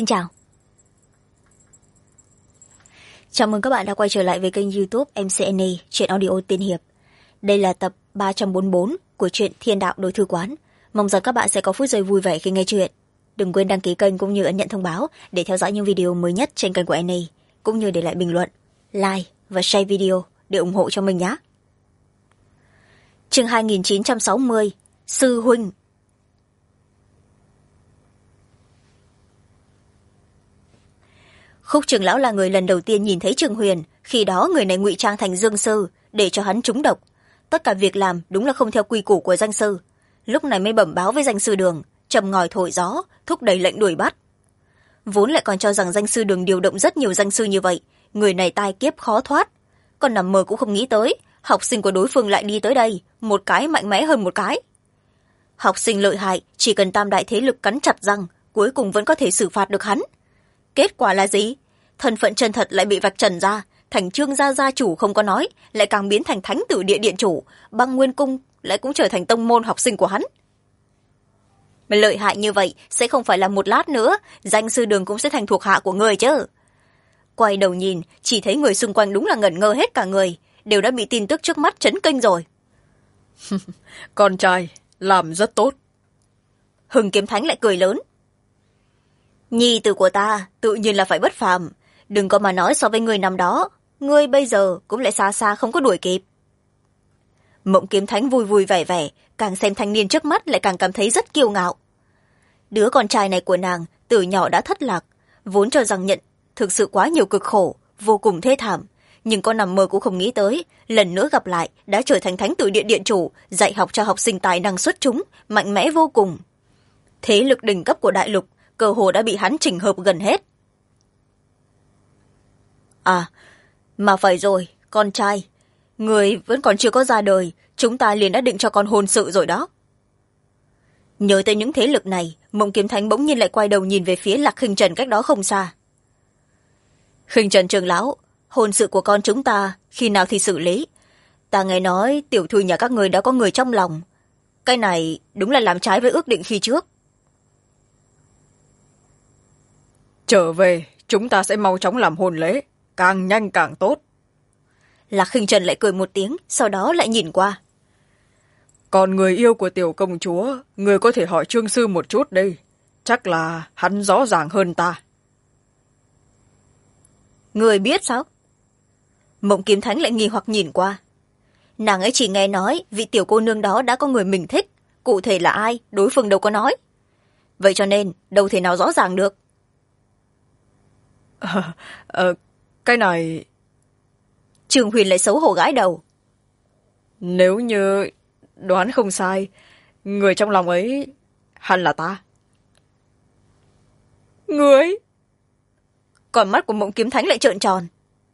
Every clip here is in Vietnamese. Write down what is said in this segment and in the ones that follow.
Xin chào. Chào mừng các bạn đã quay trở lại với kênh YouTube MCNA Truyện Audio Tiên Hiệp. Đây là tập 344 của truyện Thiên Đạo Đối Thư Quán. Mong rằng các bạn sẽ có phút giây vui vẻ khi nghe truyện. Đừng quên đăng ký kênh cũng như ấn nhận thông báo để theo dõi những video mới nhất trên kênh của NA, cũng như để lại bình luận, like và share video để ủng hộ cho mình nhé. Chương 2960 Sư Huynh. Khúc trưởng lão là người lần đầu tiên nhìn thấy Trường Huyền, khi đó người này ngụy trang thành dương sư để cho hắn trúng độc. Tất cả việc làm đúng là không theo quy củ của danh sư. Lúc này mới bẩm báo với danh sư Đường, trầm ngòi thổi gió, thúc đẩy lệnh đuổi bắt. Vốn lại còn cho rằng danh sư Đường điều động rất nhiều danh sư như vậy, người này tai kiếp khó thoát. Còn nằm mơ cũng không nghĩ tới, học sinh của đối phương lại đi tới đây, một cái mạnh mẽ hơn một cái. Học sinh lợi hại, chỉ cần tam đại thế lực cắn chặt răng, cuối cùng vẫn có thể xử phạt được hắn. Kết quả là gì? Thân phận chân thật lại bị vạch trần ra, thành Trương gia gia chủ không có nói, lại càng biến thành thánh tử địa điện chủ, băng nguyên cung lại cũng trở thành tông môn học sinh của hắn. Mà lợi hại như vậy sẽ không phải là một lát nữa danh sư Đường cũng sẽ thành thuộc hạ của người chứ. Quay đầu nhìn, chỉ thấy người xung quanh đúng là ngẩn ngơ hết cả người, đều đã bị tin tức trước mắt chấn kinh rồi. Con trai làm rất tốt. Hưng Kiếm Thánh lại cười lớn. Nhi tử của ta tự nhiên là phải bất phàm, đừng có mà nói so với người năm đó, ngươi bây giờ cũng lại xa xa không có đuổi kịp. Mộng Kiếm Thánh vui vui vẻ vẻ, càng xem thanh niên trước mắt lại càng cảm thấy rất kiêu ngạo. Đứa con trai này của nàng từ nhỏ đã thất lạc, vốn cho rằng nhận thực sự quá nhiều cực khổ, vô cùng thê thảm, nhưng con nằm mơ cũng không nghĩ tới lần nữa gặp lại đã trở thành thánh tử điện điện chủ, dạy học cho học sinh tài năng xuất chúng, mạnh mẽ vô cùng. Thế lực đỉnh cấp của đại lục cơ hồ đã bị hắn chỉnh hợp gần hết. À, mà phải rồi, con trai, người vẫn còn chưa có ra đời, chúng ta liền đã định cho con hôn sự rồi đó. Nhớ tới những thế lực này, Mộng Kiếm Thánh bỗng nhiên lại quay đầu nhìn về phía Lạc Khinh Trần cách đó không xa. Khinh Trần trưởng lão, hôn sự của con chúng ta khi nào thì xử lý? Ta nghe nói tiểu thư nhà các người đã có người trong lòng. Cái này đúng là làm trái với ước định khi trước. Trở về, chúng ta sẽ mau chóng làm hôn lễ, càng nhanh càng tốt. Lạc Khinh Trần lại cười một tiếng, sau đó lại nhìn qua. Còn người yêu của tiểu công chúa, người có thể hỏi Trương sư một chút đây. Chắc là hắn rõ ràng hơn ta. Người biết sao? Mộng Kiếm Thánh lại nghi hoặc nhìn qua. Nàng ấy chỉ nghe nói vị tiểu cô nương đó đã có người mình thích, cụ thể là ai đối phương đâu có nói. Vậy cho nên đâu thể nào rõ ràng được. Cái này... Trường Huyền lại xấu hổ gãi đầu. Nếu như đoán không sai, người trong lòng ấy hẳn là ta. Người? Còn mắt của Mộng Kiếm Thánh lại trợn tròn.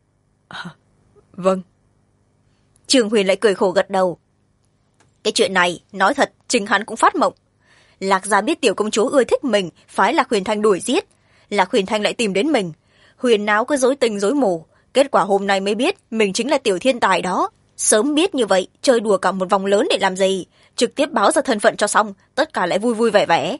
Vâng. Trường Huyền lại cười khổ gật đầu. Cái chuyện này, nói thật, chính hắn cũng phát mộng. Lạc gia biết tiểu công chúa ưa thích mình, phái Lạc Huyền Thanh đuổi giết. Lạc Huyền Thanh lại tìm đến mình. Huyền náo cứ dối tình dối mù. Kết quả hôm nay mới biết mình chính là tiểu thiên tài đó. Sớm biết như vậy, chơi đùa cả một vòng lớn để làm gì? Trực tiếp báo ra thân phận cho xong, tất cả lại vui vui vẻ vẻ.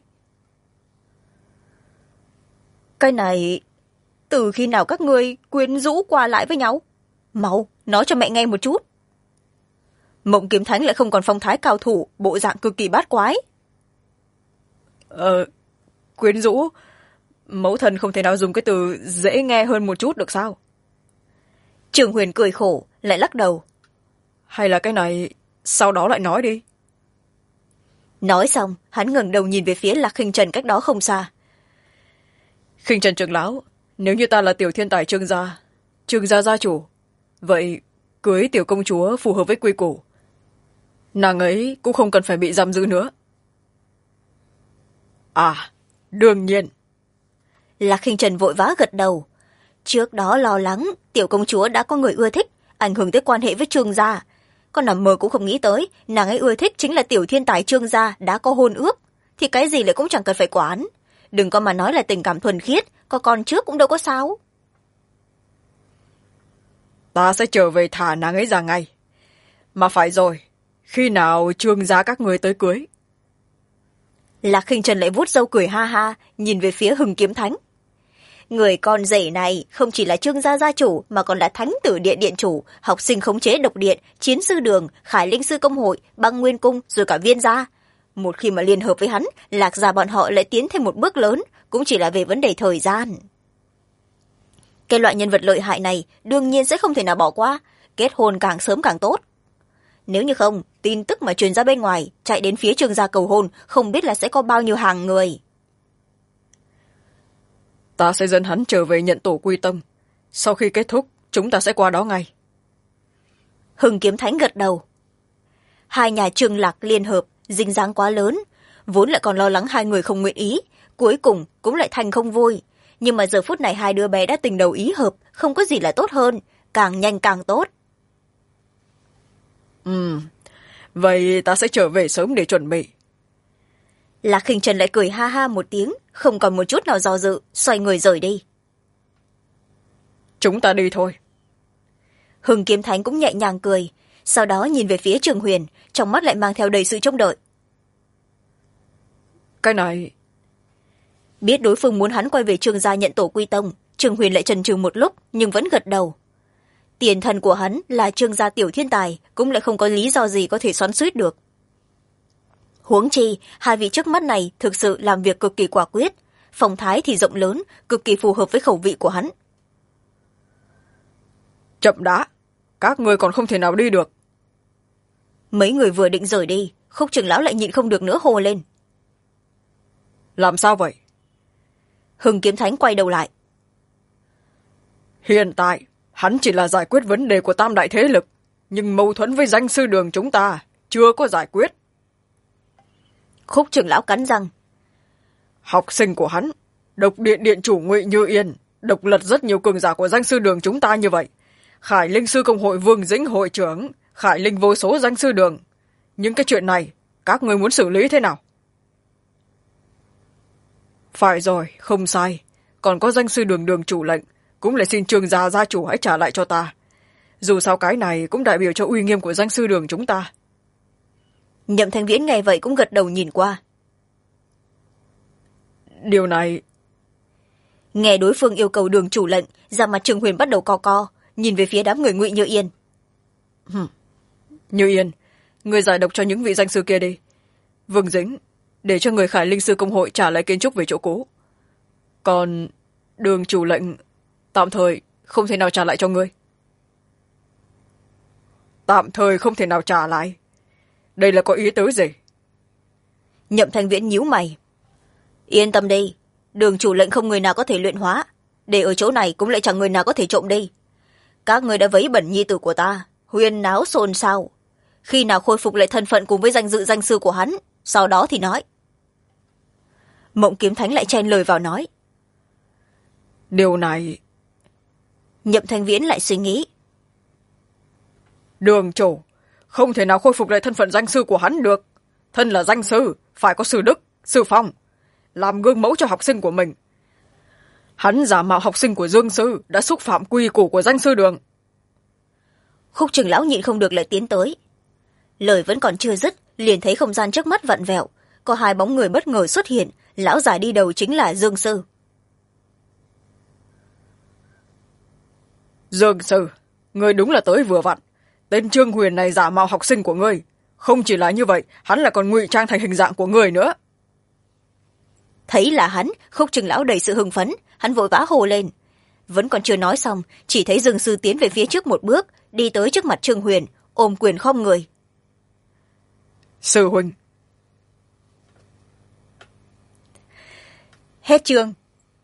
Cái này... từ khi nào các ngươi quyến rũ qua lại với nhau? Mau, nói cho mẹ nghe một chút. Mộng Kiếm Thánh lại không còn phong thái cao thủ, bộ dạng cực kỳ bát quái. Quyến rũ... mẫu thân không thể nào dùng cái từ dễ nghe hơn một chút được sao? Trường Huyền cười khổ, lại lắc đầu. Hay là cái này sau đó lại nói đi. Nói xong, hắn ngẩng đầu nhìn về phía Lạc Khinh Trần cách đó không xa. Khinh Trần trưởng lão, nếu như ta là tiểu thiên tài Trương gia gia chủ, vậy cưới tiểu công chúa phù hợp với quy củ. Nàng ấy cũng không cần phải bị giam giữ nữa. À, đương nhiên. Lạc Khinh Trần vội vã gật đầu. Trước đó lo lắng tiểu công chúa đã có người ưa thích, ảnh hưởng tới quan hệ với Trương gia. Con nằm mơ cũng không nghĩ tới nàng ấy ưa thích chính là tiểu thiên tài Trương gia đã có hôn ước, thì cái gì lại cũng chẳng cần phải quản. Đừng có mà nói là tình cảm thuần khiết, có con trước cũng đâu có sao. Ta sẽ trở về thả nàng ấy ra ngay. Mà phải rồi, khi nào Trương gia các người tới cưới? Lạc Khinh Trần lại vuốt râu cười ha ha, nhìn về phía Hưng Kiếm Thánh. Người con rể này không chỉ là Trương gia gia chủ mà còn là Thánh tử điện điện chủ, học sinh khống chế độc điện, chiến sư đường, Khải linh sư công hội, băng nguyên cung, rồi cả viên gia. Một khi mà liên hợp với hắn, Lạc gia bọn họ lại tiến thêm một bước lớn, cũng chỉ là về vấn đề thời gian. Cái loại nhân vật lợi hại này đương nhiên sẽ không thể nào bỏ qua, kết hôn càng sớm càng tốt. Nếu như không, tin tức mà truyền ra bên ngoài, chạy đến phía Trương gia cầu hôn, không biết là sẽ có bao nhiêu hàng người. Ta sẽ dẫn hắn trở về nhận tổ quy tông. Sau khi kết thúc, chúng ta sẽ qua đó ngay. Hưng Kiếm Thánh gật đầu. Hai nhà Trương Lạc liên hợp, dính dáng quá lớn, vốn lại còn lo lắng hai người không nguyện ý, cuối cùng cũng lại thành không vui. Nhưng mà giờ phút này hai đứa bé đã tình đầu ý hợp, không có gì là tốt hơn, càng nhanh càng tốt. Vậy ta sẽ trở về sớm để chuẩn bị. Lạc Khinh Trần lại cười ha ha một tiếng, không còn một chút nào do dự, xoay người rời đi. Chúng ta đi thôi. Hưng Kiếm Thánh cũng nhẹ nhàng cười, sau đó nhìn về phía Trường Huyền, trong mắt lại mang theo đầy sự trông đợi. Cái này... Biết đối phương muốn hắn quay về Trương gia nhận tổ quy tông, Trường Huyền lại chần chừ một lúc nhưng vẫn gật đầu. Tiền thân của hắn là Trương gia tiểu thiên tài, cũng lại không có lý do gì có thể xoắn xuýt được. Huống chi, hai vị trước mắt này thực sự làm việc cực kỳ quả quyết, phong thái thì rộng lớn, cực kỳ phù hợp với khẩu vị của hắn. Chậm đã, các người còn không thể nào đi được. Mấy người vừa định rời đi, Khúc trưởng lão lại nhịn không được nữa hô lên. Làm sao vậy? Hưng Kiếm Thánh quay đầu lại. Hiện tại, hắn chỉ là giải quyết vấn đề của tam đại thế lực, nhưng mâu thuẫn với danh sư đường chúng ta chưa có giải quyết. Khúc trưởng lão cắn răng. Học sinh của hắn, độc điện điện chủ Ngụy Như Yên, độc lật rất nhiều cường giả của danh sư đường chúng ta như vậy. Khải linh sư công hội Vương Dĩnh hội trưởng, Khải linh vô số danh sư đường. Những cái chuyện này, các người muốn xử lý thế nào? Phải rồi, không sai. Còn có danh sư đường đường chủ lệnh, cũng lại xin Trương gia gia chủ hãy trả lại cho ta. Dù sao cái này cũng đại biểu cho uy nghiêm của danh sư đường chúng ta. Nhậm Thanh Viễn nghe vậy cũng gật đầu nhìn qua. Điều này... Nghe đối phương yêu cầu đường chủ lệnh, da mặt Trường Huyền bắt đầu co co, nhìn về phía đám người Ngụy Như Yên. Như Yên, người giải độc cho những vị danh sư kia đi. Vương Dính, để cho người Khải linh sư công hội trả lại kiến trúc về chỗ cũ. Còn đường chủ lệnh tạm thời không thể nào trả lại cho ngươi. Tạm thời không thể nào trả lại? Đây là có ý tứ gì? Nhậm Thanh Viễn nhíu mày. Yên tâm đi, đường chủ lệnh không người nào có thể luyện hóa, để ở chỗ này cũng lại chẳng người nào có thể trộm đi. Các người đã vấy bẩn nhi tử của ta, huyên náo xôn xao. Khi nào khôi phục lại thân phận cùng với danh dự danh sư của hắn, sau đó thì nói. Mộng Kiếm Thánh lại chen lời vào nói. Điều này... Nhậm Thanh Viễn lại suy nghĩ. Đường chủ, không thể nào khôi phục lại thân phận danh sư của hắn được. Thân là danh sư, phải có sư đức, sư phong, làm gương mẫu cho học sinh của mình. Hắn giả mạo học sinh của Dương sư đã xúc phạm quy củ của danh sư đường. Khúc trưởng lão nhịn không được lại tiến tới. Lời vẫn còn chưa dứt, liền thấy không gian trước mắt vặn vẹo, có hai bóng người bất ngờ xuất hiện, lão già đi đầu chính là Dương sư. Dương sư, ngươi đúng là tới vừa vặn. Tên Trương Huyền này giả mạo học sinh của ngươi. Không chỉ là như vậy, hắn là còn ngụy trang thành hình dạng của ngươi nữa. Thấy là hắn, Khúc trưởng lão đầy sự hưng phấn, hắn vội vã hồ lên. Vẫn còn chưa nói xong, chỉ thấy Dương sư tiến về phía trước một bước, đi tới trước mặt Trương Huyền, ôm quyền khom người. Sư huynh. Hết chương.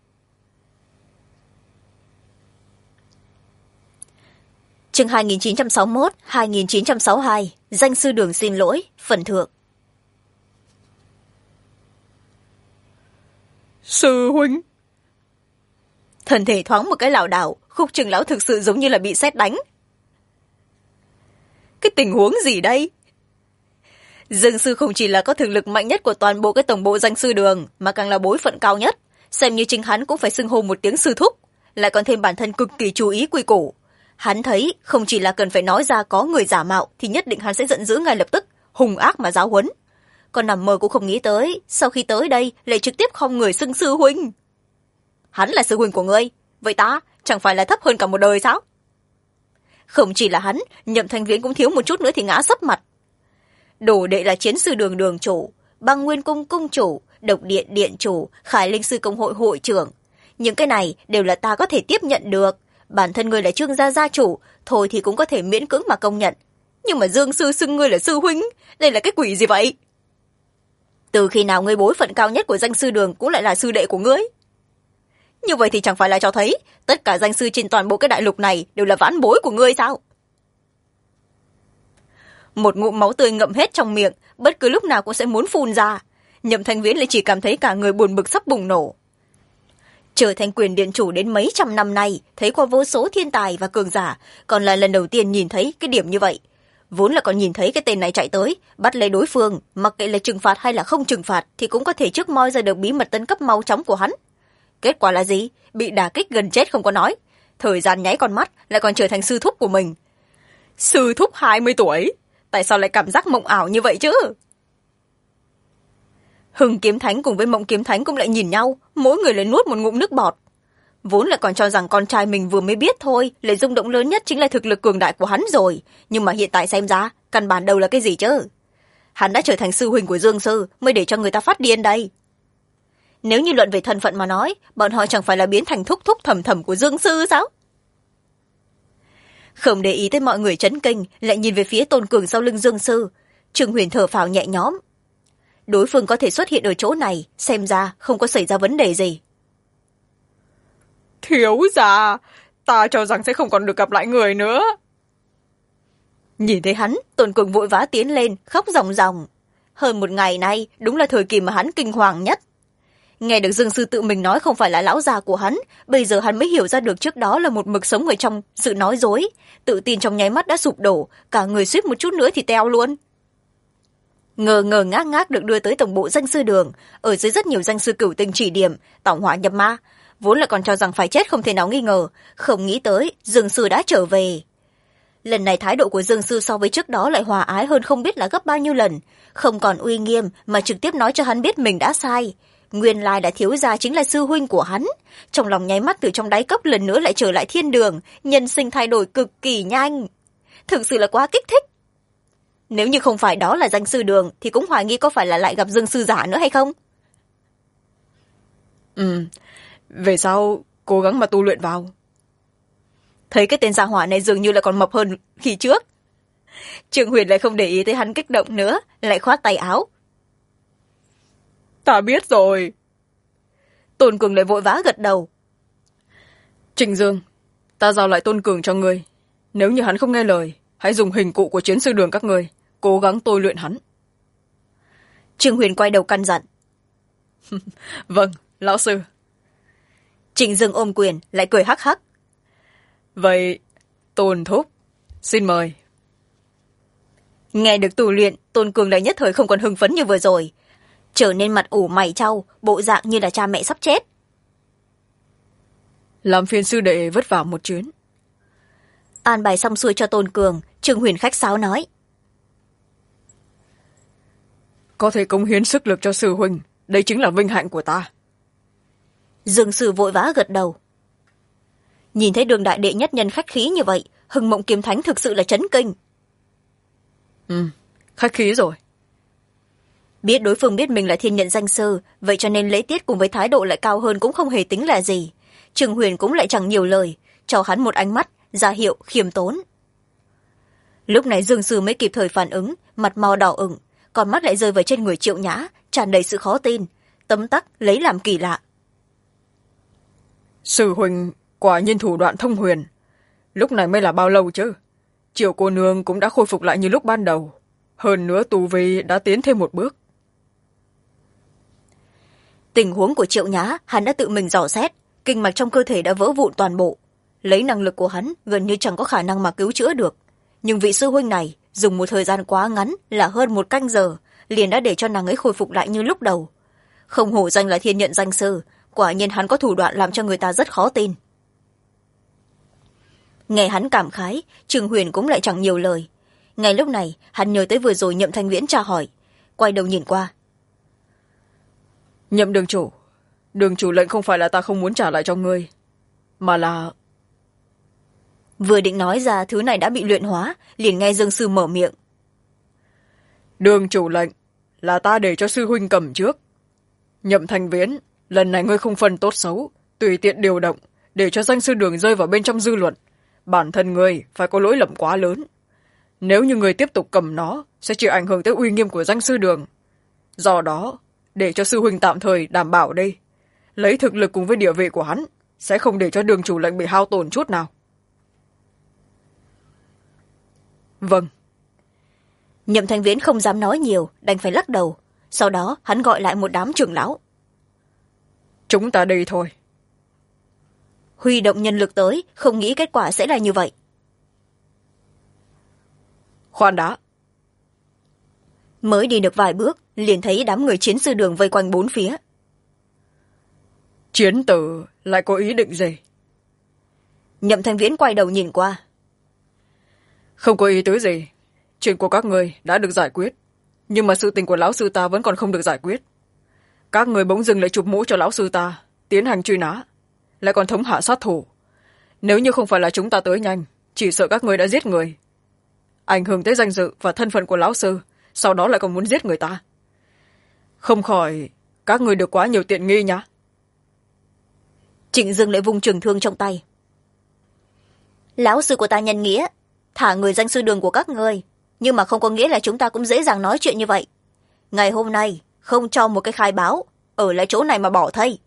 Chương 2961-2962, danh sư đường xin lỗi, phần thượng. Sư huynh. Thân thể thoáng một cái lảo đảo, Khúc trưởng lão thực sự giống như là bị sét đánh. Cái tình huống gì đây? Dương sư không chỉ là có thực lực mạnh nhất của toàn bộ cái tổng bộ danh sư đường, mà càng là bối phận cao nhất, xem như chính hắn cũng phải xưng hô một tiếng sư thúc, lại còn thêm bản thân cực kỳ chú ý quy củ. Hắn thấy không chỉ là cần phải nói ra có người giả mạo thì nhất định hắn sẽ giận dữ ngay lập tức, hung ác mà giáo huấn. Còn nằm mơ cũng không nghĩ tới, sau khi tới đây lại trực tiếp khom người xưng sư huynh. hắn là sư huynh của ngươi, vậy ta chẳng phải là thấp hơn cả một đời sao? Không chỉ là hắn, Nhậm Thanh Viễn cũng thiếu một chút nữa thì ngã sấp mặt. Đồ đệ là chiến sư đường đường chủ, băng nguyên cung cung chủ, độc điện điện chủ, khải linh sư công hội hội trưởng. Những cái này đều là ta có thể tiếp nhận được. Bản thân ngươi là Trương gia gia chủ, thôi thì cũng có thể miễn cưỡng mà công nhận. Nhưng mà Dương sư xưng ngươi là sư huynh, đây là cái quỷ gì vậy? Từ khi nào ngươi bối phận cao nhất của danh sư đường cũng lại là sư đệ của ngươi? Như vậy thì chẳng phải là cho thấy tất cả danh sư trên toàn bộ cái đại lục này đều là vãn bối của ngươi sao? Một ngụm máu tươi ngậm hết trong miệng, bất cứ lúc nào cũng sẽ muốn phun ra. Nhậm Thanh Viễn lại chỉ cảm thấy cả người buồn bực sắp bùng nổ. Trở thành quyền điện chủ đến mấy trăm năm nay, thấy qua vô số thiên tài và cường giả, còn là lần đầu tiên nhìn thấy cái điểm như vậy. Vốn là còn nhìn thấy cái tên này chạy tới, bắt lấy đối phương, mặc kệ là trừng phạt hay là không trừng phạt thì cũng có thể trước moi ra được bí mật tấn cấp mau chóng của hắn. Kết quả là gì? Bị đả kích gần chết không có nói. Thời gian nháy con mắt lại còn trở thành sư thúc của mình. Sư thúc 20 tuổi? Tại sao lại cảm giác mộng ảo như vậy chứ? Hưng Kiếm Thánh cùng với Mộng Kiếm Thánh cũng lại nhìn nhau, mỗi người lại nuốt một ngụm nước bọt. Vốn lại còn cho rằng con trai mình vừa mới biết thôi, lại rung động lớn nhất chính là thực lực cường đại của hắn rồi. Nhưng mà hiện tại xem ra, căn bản đâu là cái gì chứ? Hắn đã trở thành sư huynh của Dương sư, mới để cho người ta phát điên đây. Nếu như luận về thân phận mà nói, bọn họ chẳng phải là biến thành thúc thúc thầm thầm của Dương sư sao? Không để ý tới mọi người chấn kinh, lại nhìn về phía Tôn Cường sau lưng Dương sư. Trương Huyền thở phào nhẹ nhõm. Đối phương có thể xuất hiện ở chỗ này, xem ra không có xảy ra vấn đề gì. Thiếu gia, ta cho rằng sẽ không còn được gặp lại người nữa. Nhìn thấy hắn, Tôn Cường vội vã tiến lên, khóc ròng ròng. Hơn một ngày nay, đúng là thời kỳ mà hắn kinh hoàng nhất. Nghe được Dương sư tự mình nói không phải là lão già của hắn, bây giờ hắn mới hiểu ra được trước đó là một mực sống ở trong sự nói dối. Tự tin trong nháy mắt đã sụp đổ, cả người suýt một chút nữa thì teo luôn. Ngờ ngờ ngác ngác được đưa tới tổng bộ danh sư đường, ở dưới rất nhiều danh sư cửu tinh chỉ điểm, tảo hỏa nhập ma. Vốn là còn cho rằng phải chết không thể nào nghi ngờ, không nghĩ tới Dương sư đã trở về. Lần này thái độ của Dương sư so với trước đó lại hòa ái hơn không biết là gấp bao nhiêu lần, không còn uy nghiêm mà trực tiếp nói cho hắn biết mình đã sai. Nguyên lai đã thiếu gia chính là sư huynh của hắn. Trong lòng nháy mắt từ trong đáy cốc lần nữa lại trở lại thiên đường, nhân sinh thay đổi cực kỳ nhanh. Thực sự là quá kích thích. Nếu như không phải đó là danh sư đường thì cũng hoài nghi có phải là lại gặp Dương sư giả nữa hay không? Về sau cố gắng mà tu luyện vào. Thấy cái tên gia hỏa này dường như là còn mập hơn khi trước. Trương Huyền lại không để ý tới hắn kích động nữa, lại khoát tay áo. Ta biết rồi. Tôn Cường lại vội vã gật đầu. Trịnh Dương, ta giao lại Tôn Cường cho ngươi. Nếu như hắn không nghe lời, hãy dùng hình cụ của chiến sư đường các ngươi, cố gắng tôi luyện hắn. Trương Huyền quay đầu căn dặn. Vâng, lão sư. Trịnh Dương ôm quyền, lại cười hắc hắc. Vậy, Tôn thúc, xin mời. Nghe được tu luyện, Tôn Cường lại nhất thời không còn hưng phấn như vừa rồi, trở nên mặt ủ mày trao, bộ dạng như là cha mẹ sắp chết. Làm phiền sư đệ vất vả một chuyến. An bài xong xuôi cho Tôn Cường, Trương Huyền khách sáo nói. Có thể cống hiến sức lực cho sư huynh, đây chính là vinh hạnh của ta. Dương sư vội vã gật đầu. Nhìn thấy đường đại đệ nhất nhân khách khí như vậy, Hưng Mộng Kiếm Thánh thực sự là chấn kinh. Khách khí rồi. Biết đối phương biết mình là thiên nhận danh sư, vậy cho nên lễ tiết cùng với thái độ lại cao hơn cũng không hề tính là gì. Trương Huyền cũng lại chẳng nhiều lời, cho hắn một ánh mắt, ra hiệu khiêm tốn. Lúc này Dương sư mới kịp thời phản ứng, mặt mò đỏ ửng, còn mắt lại rơi vào trên người Triệu Nhã, tràn đầy sự khó tin, tấm tắc lấy làm kỳ lạ. Sư huynh quả nhiên thủ đoạn thông huyền. Lúc này mới là bao lâu chứ? Triệu cô nương cũng đã khôi phục lại như lúc ban đầu. Hơn nữa tu vi đã tiến thêm một bước. Tình huống của Triệu Nhã hắn đã tự mình dò xét, kinh mạch trong cơ thể đã vỡ vụn toàn bộ. Lấy năng lực của hắn gần như chẳng có khả năng mà cứu chữa được. Nhưng vị sư huynh này dùng một thời gian quá ngắn là hơn 1 canh giờ, liền đã để cho nàng ấy khôi phục lại như lúc đầu. Không hổ danh là thiên nhận danh sư, quả nhiên hắn có thủ đoạn làm cho người ta rất khó tin. Nghe hắn cảm khái, Trương Huyền cũng lại chẳng nhiều lời. Ngay lúc này hắn nhớ tới vừa rồi Nhậm Thanh Viễn tra hỏi, quay đầu nhìn qua. Nhậm đường chủ, Đường chủ lệnh không phải là ta không muốn trả lại cho ngươi, mà là... Vừa định nói ra thứ này đã bị luyện hóa, liền nghe Dương Sư mở miệng. Đường chủ lệnh là ta để cho sư huynh cầm trước. Nhậm Thanh Viễn, lần này ngươi không phân tốt xấu, tùy tiện điều động, để cho danh sư đường rơi vào bên trong dư luận. Bản thân ngươi phải có lỗi lầm quá lớn. Nếu như ngươi tiếp tục cầm nó, sẽ chịu ảnh hưởng tới uy nghiêm của danh sư đường. Do đó, để cho sư huynh tạm thời đảm bảo đây, lấy thực lực cùng với địa vị của hắn, sẽ không để cho đường chủ lệnh bị hao tổn chút nào. Vâng. Nhậm Thanh Viễn không dám nói nhiều, đành phải lắc đầu. Sau đó hắn gọi lại một đám trưởng lão. Chúng ta đi thôi. Huy động nhân lực tới, không nghĩ kết quả sẽ là như vậy. Khoan đã. Mới đi được vài bước, liền thấy đám người chiến sư đường vây quanh bốn phía. Chiến tử lại có ý định gì? Nhậm Thanh Viễn quay đầu nhìn qua. Không có ý tứ gì. Chuyện của các người đã được giải quyết, nhưng mà sự tình của lão sư ta vẫn còn không được giải quyết. Các người bỗng dưng lại chụp mũ cho lão sư ta, tiến hành truy nã, lại còn thống hạ sát thủ. Nếu như không phải là chúng ta tới nhanh, chỉ sợ các người đã giết người, ảnh hưởng tới danh dự và thân phận của lão sư, sau đó lại còn muốn giết người ta. Không khỏi các người được quá nhiều tiện nghi nhá. Trịnh Dương lại vung trường thương trong tay. Lão sư của ta nhân nghĩa, thả người danh sư đường của các ngươi, nhưng mà không có nghĩa là chúng ta cũng dễ dàng nói chuyện như vậy. Ngày hôm nay không cho một cái khai báo, ở lại chỗ này mà bỏ thây.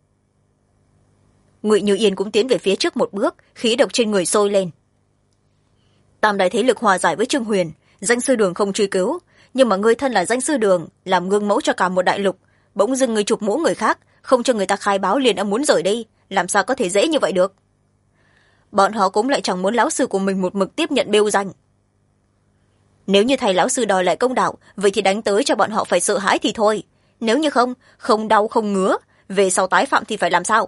Ngụy Như Yên cũng tiến về phía trước một bước, khí độc trên người sôi lên. Tam đại thế lực hòa giải với Trương Huyền, danh sư đường không truy cứu, nhưng mà ngươi thân là danh sư đường, làm gương mẫu cho cả một đại lục, bỗng dưng ngươi chụp mũ người khác, không cho người ta khai báo liền đã muốn rời đi, làm sao có thể dễ như vậy được. Bọn họ cũng lại chẳng muốn lão sư của mình một mực tiếp nhận bêu danh. Nếu như thầy lão sư đòi lại công đạo, vậy thì đánh tới cho bọn họ phải sợ hãi thì thôi. Nếu như không đau không ngứa, về sau tái phạm thì phải làm sao?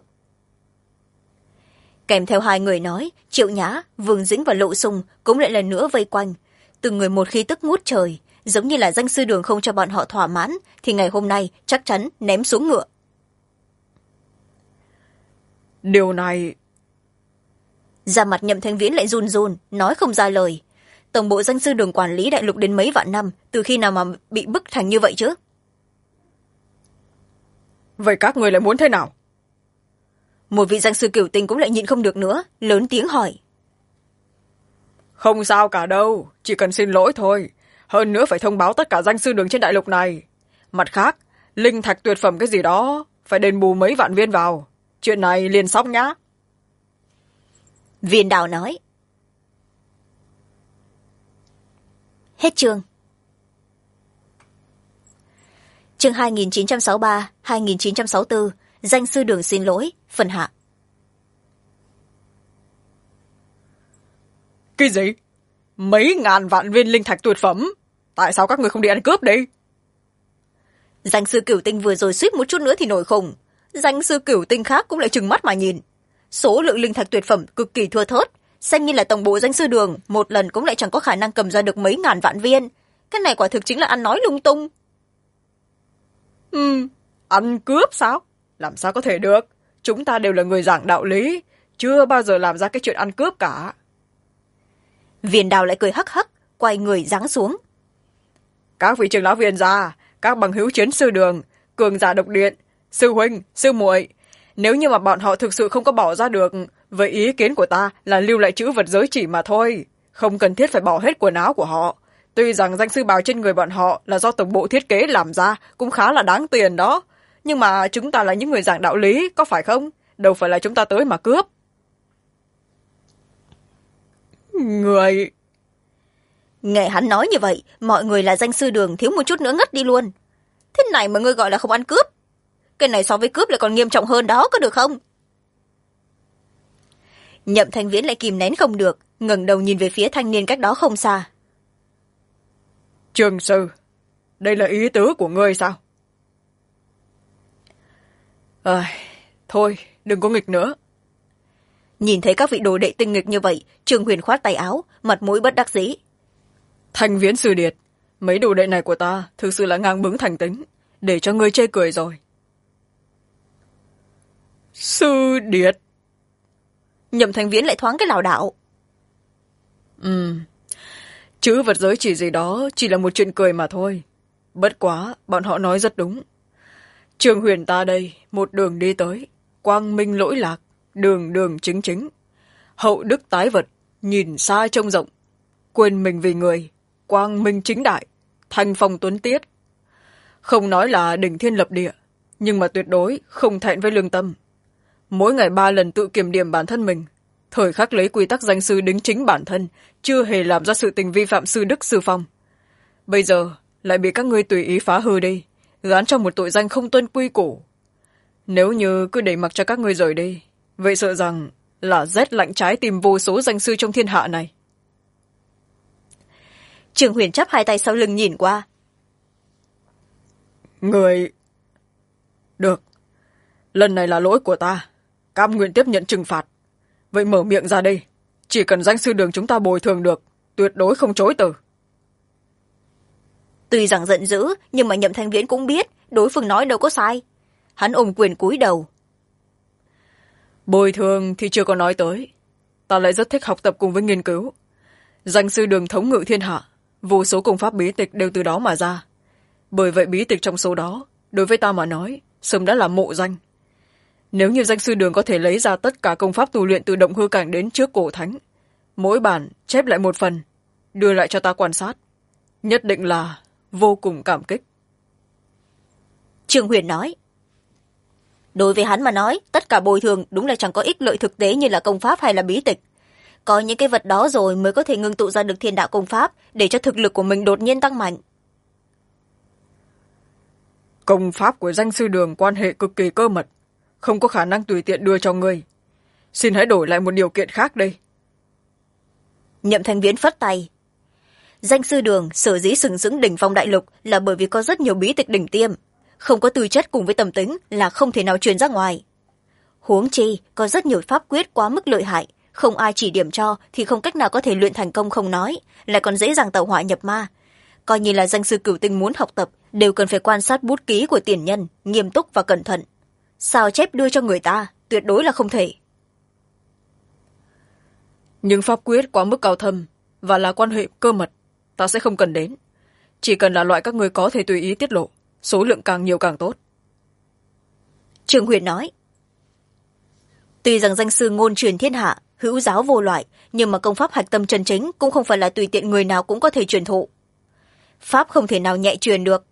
Kèm theo hai người nói, Triệu Nhã, Vương Dĩnh và Lộ Sùng cũng lại lần nữa vây quanh. Từng người một khí tức ngút trời, giống như là danh sư đường không cho bọn họ thỏa mãn, thì ngày hôm nay chắc chắn ném xuống ngựa. Điều này... Da mặt Nhậm Thanh Viễn lại run run, nói không ra lời. Tổng bộ danh sư đường quản lý đại lục đến mấy vạn năm, từ khi nào mà bị bức thành như vậy chứ? Vậy các người lại muốn thế nào? Một vị danh sư Cửu Tinh cũng lại nhịn không được nữa, lớn tiếng hỏi. Không sao cả đâu, chỉ cần xin lỗi thôi. Hơn nữa phải thông báo tất cả danh sư đường trên đại lục này. Mặt khác, linh thạch tuyệt phẩm cái gì đó, phải đền bù mấy vạn viên vào. Chuyện này liền xong nhá. Viên Đào nói. Hết chương. Chương 2963-2964, danh sư đường xin lỗi, phần hạ. Cái gì? Mấy ngàn vạn viên linh thạch tuyệt phẩm? Tại sao các người không đi ăn cướp đi? Danh sư Cửu Tinh vừa rồi suýt một chút nữa thì nổi khùng. Danh sư Cửu Tinh khác cũng lại trừng mắt mà nhìn. Số lượng linh thạch tuyệt phẩm cực kỳ thưa thớt, xem như là tổng bộ danh sư đường một lần cũng lại chẳng có khả năng cầm ra được mấy ngàn vạn viên. Cái này quả thực chính là ăn nói lung tung. Ăn cướp sao? Làm sao có thể được? Chúng ta đều là người giảng đạo lý, chưa bao giờ làm ra cái chuyện ăn cướp cả. Viên Đào lại cười hắc hắc, quay người giáng xuống. Các vị trưởng lão viên gia, các bằng hữu chiến sư đường, cường giả độc điện, sư huynh, sư muội, nếu như mà bọn họ thực sự không có bỏ ra được, vậy ý kiến của ta là lưu lại chữ vật giới chỉ mà thôi, không cần thiết phải bỏ hết quần áo của họ. Tuy rằng danh sư bào trên người bọn họ là do tổng bộ thiết kế làm ra, cũng khá là đáng tiền đó, nhưng mà chúng ta là những người giảng đạo lý, có phải không? Đâu phải là chúng ta tới mà cướp. Người... Nghe hắn nói như vậy, mọi người là danh sư đường thiếu một chút nữa ngất đi luôn. Thế này mà ngươi gọi là không ăn cướp? Cái này so với cướp lại còn nghiêm trọng hơn đó, có được không? Nhậm Thanh Viễn lại kìm nén không được, ngẩng đầu nhìn về phía thanh niên cách đó không xa. Trường sư, đây là ý tứ của ngươi sao? Thôi, đừng có nghịch nữa. Nhìn thấy các vị đồ đệ tinh nghịch như vậy, Trương Huyền khoát tay áo, mặt mũi bất đắc dĩ. Thanh Viễn sư điệt, mấy đồ đệ này của ta thực sự là ngang bướng thành tính, để cho ngươi chê cười rồi. Sư điệt. Nhậm Thành Viễn lại thoáng cái lảo đảo. Chữ vật giới chỉ gì đó chỉ là một chuyện cười mà thôi. Bất quá, bọn họ nói rất đúng. Trường Huyền ta đây, một đường đi tới, quang minh lỗi lạc, đường đường chính chính. Hậu đức tái vật, nhìn xa trông rộng, quên mình vì người, quang minh chính đại, thanh phong tuấn tiết. Không nói là đỉnh thiên lập địa, nhưng mà tuyệt đối không thẹn với lương tâm. Mỗi ngày 3 lần tự kiểm điểm bản thân mình, thời khắc lấy quy tắc danh sư đính chính bản thân, chưa hề làm ra sự tình vi phạm sư đức sư phong. Bây giờ lại bị các ngươi tùy ý phá hư đi, gán cho một tội danh không tuân quy củ. Nếu như cứ để mặc cho các ngươi rời đi, vậy sợ rằng là rét lạnh trái tim vô số danh sư trong thiên hạ này. Trường Huyền chắp hai tay sau lưng nhìn qua. Người... Được. Lần này là lỗi của ta. Cam nguyện tiếp nhận trừng phạt. Vậy mở miệng ra đây. Chỉ cần danh sư đường chúng ta bồi thường được, tuyệt đối không chối từ. Tuy rằng giận dữ, nhưng mà Nhậm Thanh Viễn cũng biết đối phương nói đâu có sai. Hắn ôm quyền cúi đầu. Bồi thường thì chưa có nói tới. Ta lại rất thích học tập cùng với nghiên cứu. Danh sư đường thống ngự thiên hạ, vô số công pháp bí tịch đều từ đó mà ra. Bởi vậy bí tịch trong số đó, đối với ta mà nói, sớm đã là mộ danh. Nếu như danh sư đường có thể lấy ra tất cả công pháp tu luyện từ động hư cảnh đến trước cổ thánh, mỗi bản chép lại một phần, đưa lại cho ta quan sát, nhất định là vô cùng cảm kích. Trường Huyền nói. Đối với hắn mà nói, tất cả bồi thường đúng là chẳng có ích lợi thực tế như là công pháp hay là bí tịch. Có những cái vật đó rồi mới có thể ngưng tụ ra được thiên đạo công pháp, để cho thực lực của mình đột nhiên tăng mạnh. Công pháp của danh sư đường quan hệ cực kỳ cơ mật, không có khả năng tùy tiện đưa cho ngươi. Xin hãy đổi lại một điều kiện khác đây. Nhậm Thanh Viễn phất tay. Danh sư đường sở dĩ sừng sững đỉnh phong đại lục là bởi vì có rất nhiều bí tịch đỉnh tiêm, không có tư chất cùng với tâm tính là không thể nào truyền ra ngoài. Huống chi có rất nhiều pháp quyết quá mức lợi hại, không ai chỉ điểm cho thì không cách nào có thể luyện thành công không nói, lại còn dễ dàng tẩu hỏa nhập ma. Coi như là danh sư cửu tinh muốn học tập, đều cần phải quan sát bút ký của tiền nhân, nghiêm túc và cẩn thận. Sao chép đưa cho người ta, tuyệt đối là không thể. Nhưng pháp quyết quá mức cao thâm và là quan hệ cơ mật, ta sẽ không cần đến. Chỉ cần là loại các người có thể tùy ý tiết lộ, số lượng càng nhiều càng tốt. Trường Huyền nói. Tuy rằng danh sư ngôn truyền thiên hạ, hữu giáo vô loại, nhưng mà công pháp hạch tâm chân chính cũng không phải là tùy tiện người nào cũng có thể truyền thụ. Pháp không thể nào nhẹ truyền được.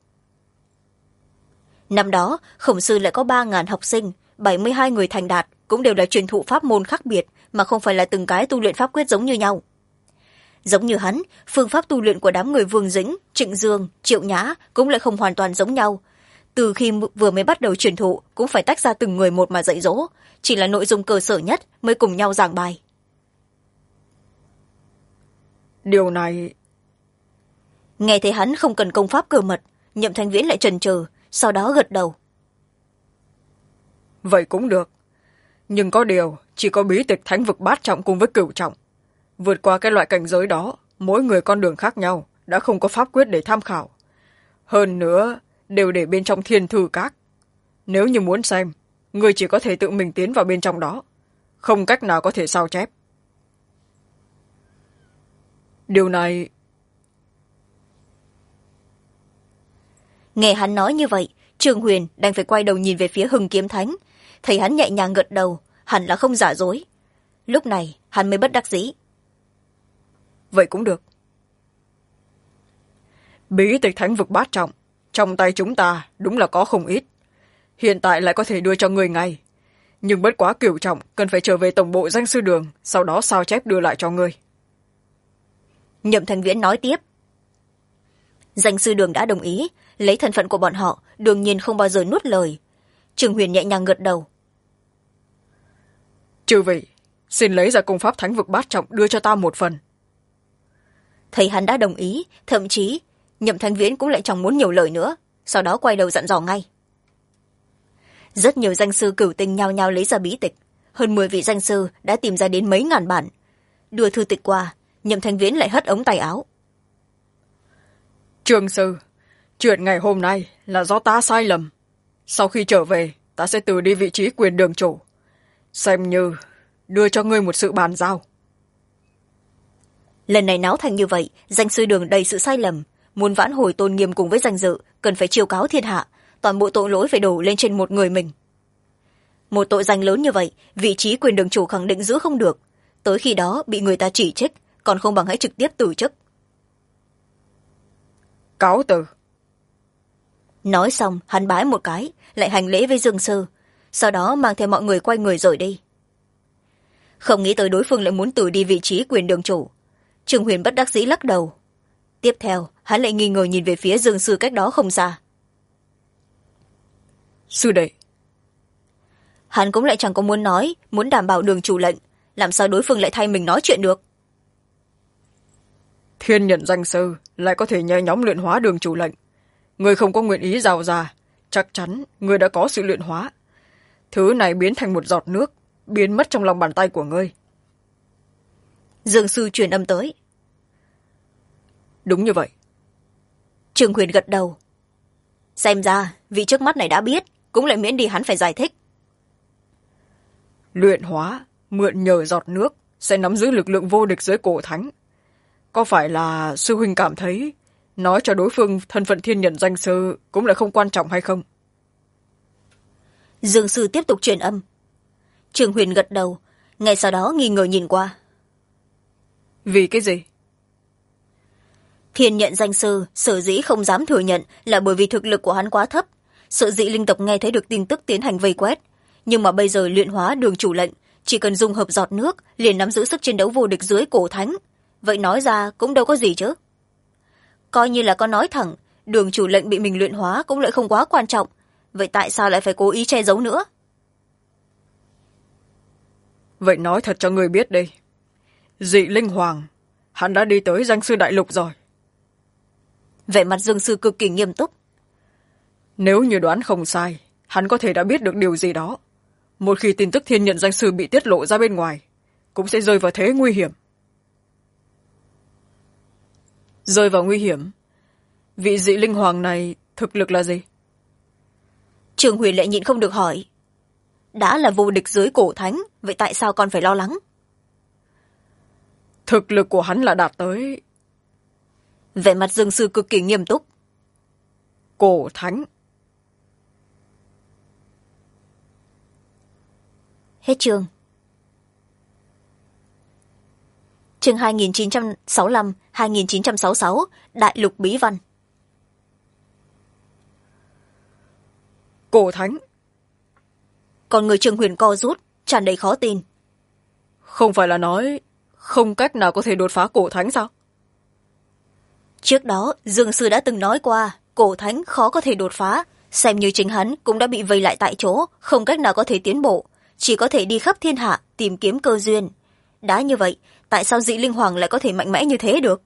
Năm đó, Khổng sư lại có 3.000 học sinh, 72 người thành đạt, cũng đều là truyền thụ pháp môn khác biệt, mà không phải là từng cái tu luyện pháp quyết giống như nhau. Giống như hắn, phương pháp tu luyện của đám người Vương Dĩnh, Trịnh Dương, Triệu Nhã cũng lại không hoàn toàn giống nhau. Từ khi vừa mới bắt đầu truyền thụ, cũng phải tách ra từng người một mà dạy dỗ, chỉ là nội dung cơ sở nhất mới cùng nhau giảng bài. Điều này... Nghe thấy hắn không cần công pháp cơ mật, Nhậm Thanh Viễn lại chần chừ, sau đó gật đầu. Vậy cũng được. Nhưng có điều, chỉ có bí tịch thánh vực bát trọng cùng với cửu trọng. Vượt qua cái loại cảnh giới đó, mỗi người con đường khác nhau, đã không có pháp quyết để tham khảo. Hơn nữa, đều để bên trong thiên thư các. Nếu như muốn xem, người chỉ có thể tự mình tiến vào bên trong đó. Không cách nào có thể sao chép. Điều này... Nghe hắn nói như vậy, Trường Huyền đành phải quay đầu nhìn về phía Hưng Kiếm Thánh. Thấy hắn nhẹ nhàng gật đầu, hẳn là không giả dối. Lúc này, hắn mới bất đắc dĩ. Vậy cũng được. Bí tịch thánh vực bát trọng, trong tay chúng ta đúng là có không ít. Hiện tại lại có thể đưa cho người ngay. Nhưng bất quá cửu trọng, cần phải trở về tổng bộ danh sư đường, sau đó sao chép đưa lại cho người. Nhậm Thanh Viễn nói tiếp. Danh sư đường đã đồng ý, lấy thân phận của bọn họ, đương nhiên không bao giờ nuốt lời. Trường Huyền nhẹ nhàng gật đầu. Chư vị, xin lấy ra công pháp thánh vực bát trọng đưa cho ta một phần. Thấy hắn đã đồng ý, thậm chí Nhậm Thanh Viễn cũng lại chẳng muốn nhiều lời nữa, sau đó quay đầu dặn dò ngay. Rất nhiều danh sư cửu tinh nhao nhao lấy ra bí tịch, hơn 10 vị danh sư đã tìm ra đến mấy ngàn bản. Đưa thư tịch qua, Nhậm Thanh Viễn lại hất ống tay áo. Trường sư, chuyện ngày hôm nay là do ta sai lầm. Sau khi trở về, ta sẽ từ đi vị trí quyền đường chủ, xem như đưa cho ngươi một sự bàn giao. Lần này náo thành như vậy, danh sư Đường đầy sự sai lầm, muốn vãn hồi tôn nghiêm cùng với danh dự cần phải chiêu cáo thiên hạ, toàn bộ tội lỗi phải đổ lên trên một người mình. Một tội danh lớn như vậy, vị trí quyền đường chủ khẳng định giữ không được, tới khi đó bị người ta chỉ trích, còn không bằng hãy trực tiếp từ chức. Cáo từ. Nói xong hắn bái một cái, lại hành lễ với Dương sư, sau đó mang theo mọi người quay người rời đi. Không nghĩ tới đối phương lại muốn từ đi vị trí quyền đường chủ. Trương Huyền bất đắc dĩ lắc đầu. Tiếp theo hắn lại nghi ngờ nhìn về phía Dương sư cách đó không xa. Sư đệ. Hắn cũng lại chẳng có muốn nói, muốn đảm bảo đường chủ lệnh, làm sao đối phương lại thay mình nói chuyện được. Thiên nhận danh sư lại có thể nhẹ nhõm luyện hóa đường chủ lệnh. Người không có nguyện ý giao ra, chắc chắn người đã có sự luyện hóa. Thứ này biến thành một giọt nước, biến mất trong lòng bàn tay của ngươi. Dương sư truyền âm tới. Đúng như vậy. Trương Huyền gật đầu. Xem ra vị trước mắt này đã biết, cũng lại miễn đi hắn phải giải thích. Luyện hóa mượn nhờ giọt nước sẽ nắm giữ lực lượng vô địch dưới cổ thánh. Có phải là sư huynh cảm thấy nói cho đối phương thân phận thiên nhận danh sư cũng là không quan trọng hay không? Dương sư tiếp tục truyền âm. Trương Huyền gật đầu, ngay sau đó nghi ngờ nhìn qua. Vì cái gì? Thiên nhận danh sư sở dĩ không dám thừa nhận là bởi vì thực lực của hắn quá thấp, sợ dĩ linh tộc nghe thấy được tin tức tiến hành vây quét. Nhưng mà bây giờ luyện hóa đường chủ lệnh, chỉ cần dung hợp giọt nước liền nắm giữ sức chiến đấu vô địch dưới cổ thánh. Vậy nói ra cũng đâu có gì chứ. Coi như là có nói thẳng, đường chủ lệnh bị mình luyện hóa cũng lại không quá quan trọng. Vậy tại sao lại phải cố ý che giấu nữa? Vậy nói thật cho người biết đi. Dị linh hoàng, hắn đã đi tới danh sư đại lục rồi. Vẻ mặt Dương sư cực kỳ nghiêm túc. Nếu như đoán không sai, hắn có thể đã biết được điều gì đó. Một khi tin tức thiên nhận danh sư bị tiết lộ ra bên ngoài, cũng sẽ rơi vào thế nguy hiểm. Rơi vào nguy hiểm? Vị dị linh hoàng này thực lực là gì? Trương Huyền lại nhịn không được hỏi. Đã là vô địch dưới cổ thánh, vậy tại sao còn phải lo lắng? Thực lực của hắn là đạt tới... Vẻ mặt Dương sư cực kỳ nghiêm túc. Cổ thánh. Hết chương. Chương 2965-2966, Đại lục bí văn. Cổ thánh. Còn người Trương Huyền co rút, tràn đầy khó tin. Không phải là nói không cách nào có thể đột phá cổ thánh sao? Trước đó, Dương sư đã từng nói qua, cổ thánh khó có thể đột phá, xem như chính hắn cũng đã bị vây lại tại chỗ, không cách nào có thể tiến bộ, chỉ có thể đi khắp thiên hạ tìm kiếm cơ duyên. Đã như vậy, tại sao dị linh hoàng lại có thể mạnh mẽ như thế được?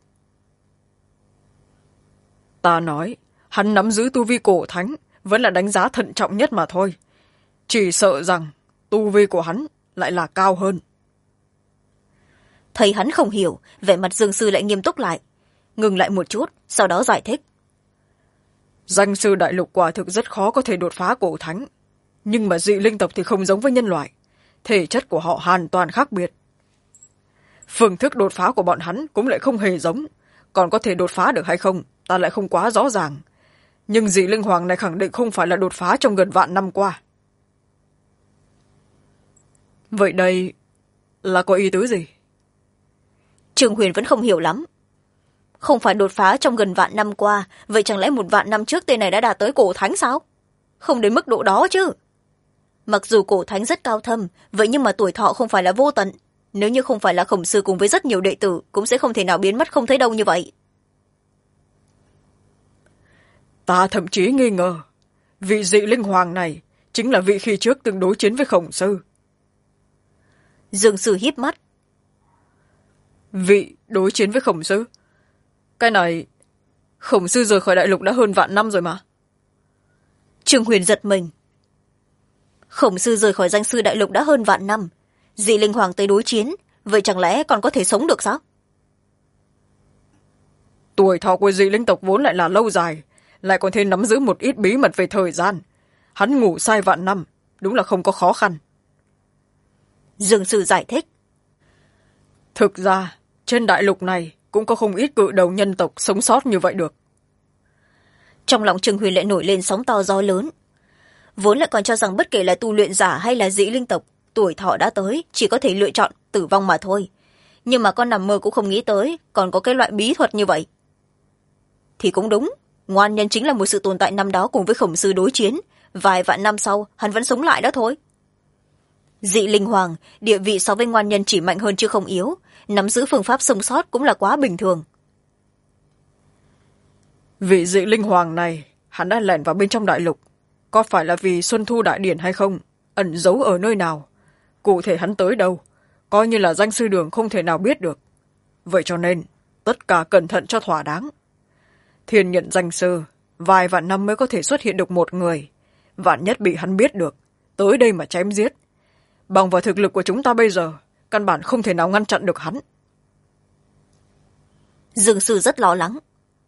Ta nói, hắn nắm giữ tu vi cổ thánh vẫn là đánh giá thận trọng nhất mà thôi. Chỉ sợ rằng tu vi của hắn lại là cao hơn. Thấy hắn không hiểu, vẻ mặt Dương sư lại nghiêm túc lại. Ngừng lại một chút, sau đó giải thích. Danh sư đại lục quả thực rất khó có thể đột phá cổ thánh. Nhưng mà dị linh tộc thì không giống với nhân loại. Thể chất của họ hoàn toàn khác biệt. Phương thức đột phá của bọn hắn cũng lại không hề giống. Còn có thể đột phá được hay không, ta lại không quá rõ ràng. Nhưng dị linh hoàng này khẳng định không phải là đột phá trong gần vạn năm qua. Vậy đây là có ý tứ gì? Trương Huyền vẫn không hiểu lắm. Không phải đột phá trong gần vạn năm qua, vậy chẳng lẽ một vạn năm trước tên này đã đạt tới cổ thánh sao? Không đến mức độ đó chứ. Mặc dù cổ thánh rất cao thâm, vậy nhưng mà tuổi thọ không phải là vô tận. Nếu như không phải là Khổng sư cùng với rất nhiều đệ tử, cũng sẽ không thể nào biến mất không thấy đâu như vậy. Ta thậm chí nghi ngờ, vị dị linh hoàng này chính là vị khi trước từng đối chiến với Khổng sư. Dương sư híp mắt. Vị đối chiến với Khổng sư? Cái này, Khổng sư rời khỏi đại lục đã hơn vạn năm rồi mà. Trương Huyền giật mình. Khổng sư rời khỏi danh sư đại lục đã hơn vạn năm. Dị linh hoàng tới đối chiến, vậy chẳng lẽ còn có thể sống được sao? Tuổi thọ của dị linh tộc vốn lại là lâu dài, lại còn thêm nắm giữ một ít bí mật về thời gian. Hắn ngủ sai vạn năm, đúng là không có khó khăn. Dương sư giải thích. Thực ra trên đại lục này cũng có không ít cự đầu nhân tộc sống sót như vậy được. Trong lòng Trương Huyền lại nổi lên sóng to gió lớn. Vốn lại còn cho rằng bất kể là tu luyện giả hay là dị linh tộc, tuổi thọ đã tới chỉ có thể lựa chọn tử vong mà thôi. Nhưng mà con nằm mơ cũng không nghĩ tới còn có cái loại bí thuật như vậy. Thì cũng đúng, ngoan nhân chính là một sự tồn tại năm đó cùng với khổng sư đối chiến, vài vạn năm sau hắn vẫn sống lại đó thôi. Dị linh hoàng địa vị so với ngoan nhân chỉ mạnh hơn chứ không yếu, nắm giữ phương pháp sống sót cũng là quá bình thường. Vị dị linh hoàng này hắn đã lẻn vào bên trong đại lục, có phải là vì Xuân Thu Đại Điển hay không, ẩn giấu ở nơi nào, cụ thể hắn tới đâu, coi như là danh sư đường không thể nào biết được. Vậy cho nên tất cả cẩn thận cho thỏa đáng. Thiên nhận danh sư vài vạn năm mới có thể xuất hiện được một người, vạn nhất bị hắn biết được tới đây mà chém giết, bằng vào thực lực của chúng ta bây giờ căn bản không thể nào ngăn chặn được hắn. Dương sư rất lo lắng.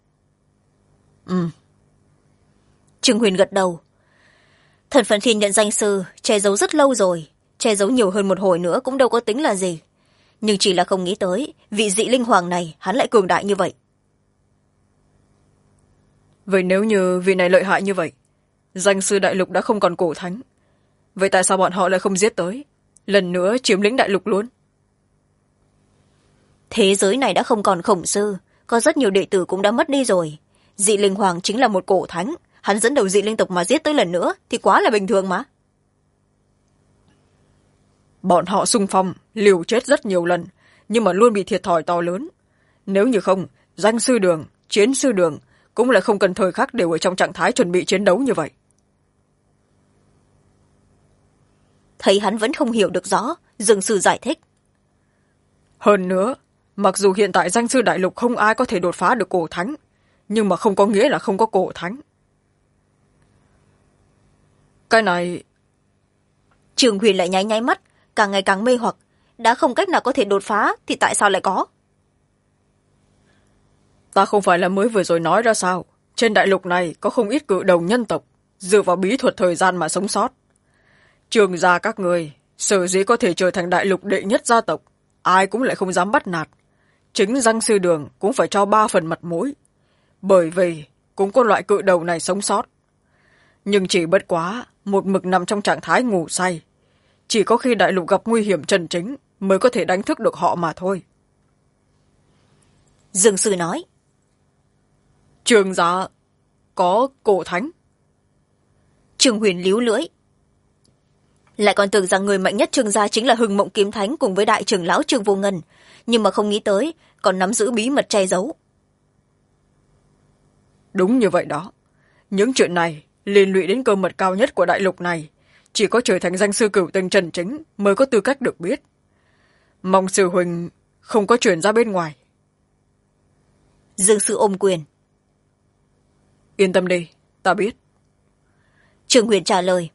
Trương Huyền gật đầu. Thân phận thiên nhận danh sư che giấu rất lâu rồi, che giấu nhiều hơn một hồi nữa cũng đâu có tính là gì, nhưng chỉ là không nghĩ tới vị dị linh hoàng này hắn lại cường đại như vậy. Vậy nếu như vị này lợi hại như vậy, danh sư đại lục đã không còn cổ thánh, vậy tại sao bọn họ lại không giết tới lần nữa chiếm lĩnh đại lục luôn? Thế giới này đã không còn khổng sư, có rất nhiều đệ tử cũng đã mất đi rồi. Dị linh hoàng chính là một cổ thánh, hắn dẫn đầu dị linh tộc mà giết tới lần nữa thì quá là bình thường mà. Bọn họ xung phong liều chết rất nhiều lần, nhưng mà luôn bị thiệt thòi to lớn. Nếu như không, danh sư đường, chiến sư đường cũng lại không cần thời khắc đều ở trong trạng thái chuẩn bị chiến đấu như vậy. Thấy hắn vẫn không hiểu được rõ, Dương sư giải thích. Hơn nữa, mặc dù hiện tại danh sư đại lục không ai có thể đột phá được cổ thánh, nhưng mà không có nghĩa là không có cổ thánh. Cái này... Trường Huyền lại nháy nháy mắt, càng ngày càng mê hoặc. Đã không cách nào có thể đột phá thì tại sao lại có? Ta không phải là mới vừa rồi nói ra sao, trên đại lục này có không ít cự đầu nhân tộc dựa vào bí thuật thời gian mà sống sót. Trường gia các người sở dĩ có thể trở thành đại lục đệ nhất gia tộc, ai cũng lại không dám bắt nạt. Chính danh sư đường cũng phải cho 3 phần mặt mũi, bởi vì cũng có loại cự đầu này sống sót. Nhưng chỉ bất quá một mực nằm trong trạng thái ngủ say, chỉ có khi đại lục gặp nguy hiểm chân chính mới có thể đánh thức được họ mà thôi. Dương sư nói. Trường gia có cổ thánh? Trương Huyền líu lưỡi. Lại còn tưởng rằng người mạnh nhất Trương gia chính là Hưng Mộng Kiếm Thánh cùng với đại trưởng lão Trương Vô Ngân, nhưng mà không nghĩ tới còn nắm giữ bí mật che giấu. Đúng như vậy đó. Những chuyện này liên lụy đến cơ mật cao nhất của đại lục này, chỉ có trở thành danh sư cửu tinh chân chính mới có tư cách được biết. Mong sư huynh không có truyền ra bên ngoài. Dương sư ôm quyền. Yên tâm đi, ta biết. Trương Huyền trả lời.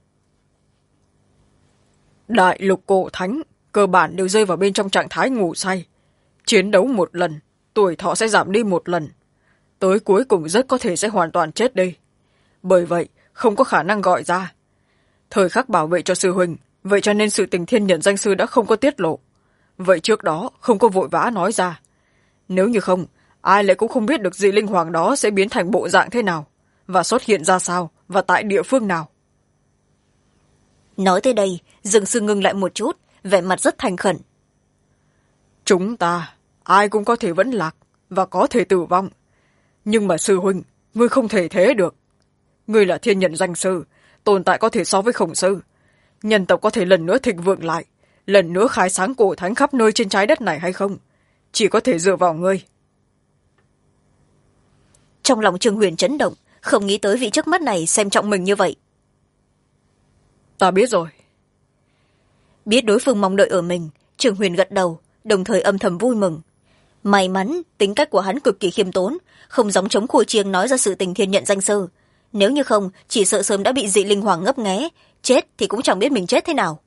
Đại lục cổ thánh cơ bản đều rơi vào bên trong trạng thái ngủ say. Chiến đấu một lần, tuổi thọ sẽ giảm đi một lần. Tới cuối cùng rất có thể sẽ hoàn toàn chết đi. Bởi vậy, không có khả năng gọi ra. Thời khắc bảo vệ cho sư huynh, vậy cho nên sự tình thiên nhận danh sư đã không có tiết lộ. Vậy trước đó không có vội vã nói ra. Nếu như không, ai lại cũng không biết được dị linh hoàng đó sẽ biến thành bộ dạng thế nào, và xuất hiện ra sao, và tại địa phương nào. Nói tới đây, Dương sư ngưng lại một chút, vẻ mặt rất thành khẩn. Chúng ta, ai cũng có thể vẫn lạc, và có thể tử vong. Nhưng mà sư huynh, ngươi không thể thế được. Ngươi là thiên nhận danh sư, tồn tại có thể so với khổng sư. Nhân tộc có thể lần nữa thịnh vượng lại, lần nữa khai sáng cổ thánh khắp nơi trên trái đất này hay không? Chỉ có thể dựa vào ngươi. Trong lòng Trương Huyền chấn động, không nghĩ tới vị trước mắt này xem trọng mình như vậy. Ta biết rồi. Biết đối phương mong đợi ở mình, Trương Huyền gật đầu, đồng thời âm thầm vui mừng. May mắn, tính cách của hắn cực kỳ khiêm tốn, không giống chống khua chiêng nói ra sự tình thiên nhận danh sư. Nếu như không, chỉ sợ sớm đã bị dị linh hoàng ngấp nghé, chết thì cũng chẳng biết mình chết thế nào.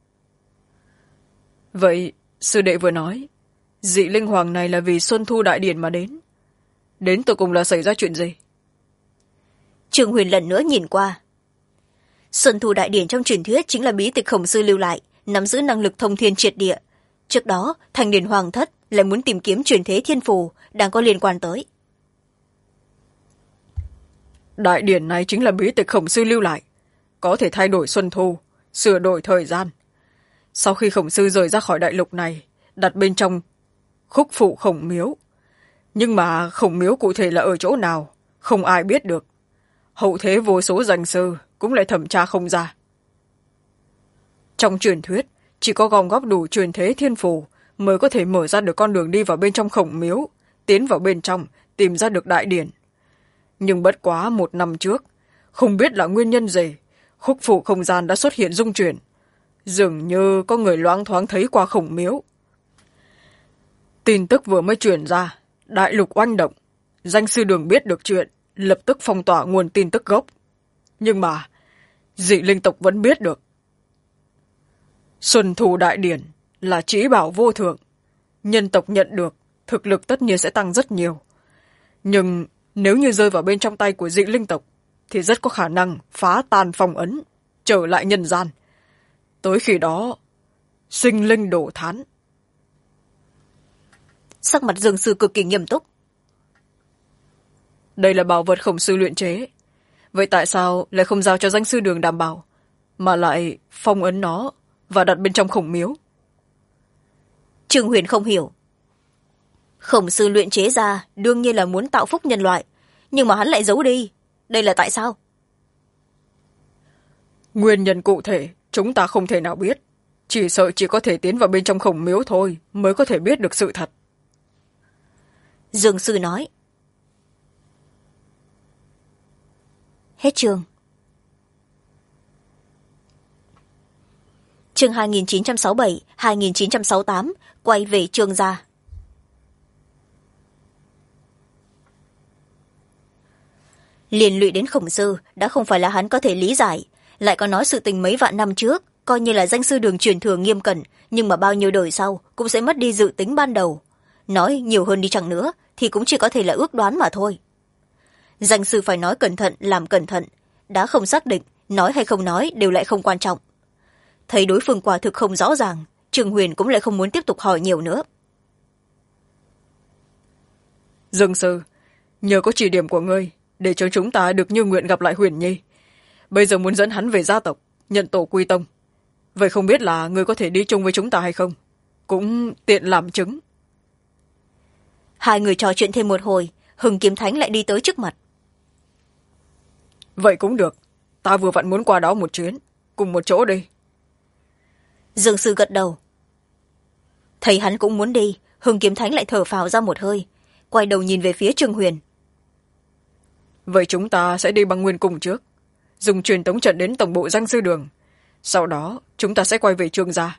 Vậy, sư đệ vừa nói, dị linh hoàng này là vì Xuân Thu Đại Điển mà đến. Đến tụi cùng là xảy ra chuyện gì? Trương Huyền lần nữa nhìn qua. Xuân Thu Đại Điển trong truyền thuyết chính là bí tịch khổng sư lưu lại, nắm giữ năng lực thông thiên triệt địa. Trước đó thanh điền hoàng thất lại muốn tìm kiếm truyền thế thiên phù đang có liên quan tới. Đại điển này chính là bí tịch Khổng sư lưu lại, có thể thay đổi xuân thu, sửa đổi thời gian. Sau khi Khổng sư rời ra khỏi đại lục này, đặt bên trong khúc phụ Khổng miếu. Nhưng mà Khổng miếu cụ thể là ở chỗ nào, không ai biết được. Hậu thế vô số danh sư cũng lại thẩm tra không ra. Trong truyền thuyết, chỉ có gom góp đủ truyền thế thiên phù mới có thể mở ra được con đường đi vào bên trong Khổng miếu, tiến vào bên trong, tìm ra được đại điển. Nhưng bất quá 1 năm trước, không biết là nguyên nhân gì, khúc phụ không gian đã xuất hiện rung chuyển. Dường như có người loáng thoáng thấy qua Khổng miếu. Tin tức vừa mới truyền ra, đại lục oanh động. Danh sư đường biết được chuyện, lập tức phong tỏa nguồn tin tức gốc. Nhưng mà, dị linh tộc vẫn biết được. Xuân thu đại điển là trí bảo vô thượng. Nhân tộc nhận được, thực lực tất nhiên sẽ tăng rất nhiều. Nhưng nếu như rơi vào bên trong tay của dị linh tộc, thì rất có khả năng phá tan phong ấn, trở lại nhân gian. Tới khi đó, sinh linh đổ thán. Sắc mặt Dương sư cực kỳ nghiêm túc. Đây là bảo vật Khổng sư luyện chế. Vậy tại sao lại không giao cho danh sư đường đảm bảo, mà lại phong ấn nó và đặt bên trong Khổng miếu? Trương Huyền không hiểu. Khổng sư luyện chế ra đương nhiên là muốn tạo phúc nhân loại, nhưng mà hắn lại giấu đi. Đây là tại sao? Nguyên nhân cụ thể chúng ta không thể nào biết. Chỉ sợ chỉ có thể tiến vào bên trong Khổng miếu thôi mới có thể biết được sự thật. Dương sư nói. Hết chương. Chương 2967-2968 quay về Trương gia. Liên lụy đến Khổng sư đã không phải là hắn có thể lý giải, lại có nói sự tình mấy vạn năm trước coi như là danh sư đường truyền thừa nghiêm cẩn, nhưng mà bao nhiêu đời sau cũng sẽ mất đi dự tính ban đầu. Nói nhiều hơn đi chăng nữa thì cũng chỉ có thể là ước đoán mà thôi. Danh sư phải nói cẩn thận làm cẩn thận, đã không xác định nói hay không nói đều lại không quan trọng. Thấy đối phương quả thực không rõ ràng, Trương Huyền cũng lại không muốn tiếp tục hỏi nhiều nữa. Dương sư, nhờ có chỉ điểm của ngươi để cho chúng ta được như nguyện gặp lại Huyền Nhi. Bây giờ muốn dẫn hắn về gia tộc, nhận tổ quy tông. Vậy không biết là ngươi có thể đi chung với chúng ta hay không? Cũng tiện làm chứng. Hai người trò chuyện thêm một hồi, Hưng Kiếm Thánh lại đi tới trước mặt. Vậy cũng được, ta vừa vặn muốn qua đó một chuyến, cùng một chỗ đi. Dương sư gật đầu. Thấy hắn cũng muốn đi, Hưng Kiếm Thánh lại thở phào ra một hơi, quay đầu nhìn về phía Trương Huyền. Vậy chúng ta sẽ đi bằng nguyên cung trước, dùng truyền tống trận đến tổng bộ danh sư đường. Sau đó chúng ta sẽ quay về Trương gia.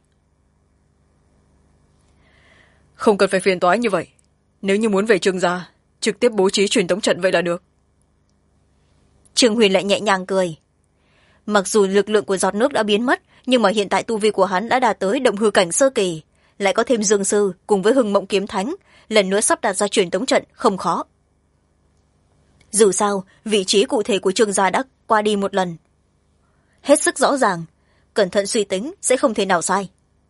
Không cần phải phiền toái như vậy. Nếu như muốn về Trương gia, trực tiếp bố trí truyền tống trận vậy là được. Trương Huyền lại nhẹ nhàng cười. Mặc dù lực lượng của giọt nước đã biến mất, nhưng mà hiện tại tu vi của hắn đã đạt tới động hư cảnh sơ kỳ, lại có thêm Dương sư cùng với Hưng Mộng Kiếm Thánh, lần nữa sắp đặt ra truyền tống trận không khó. Dù sao, vị trí cụ thể của Trương gia đã qua đi một lần. Hết sức rõ ràng, cẩn thận suy tính sẽ không thể nào sai.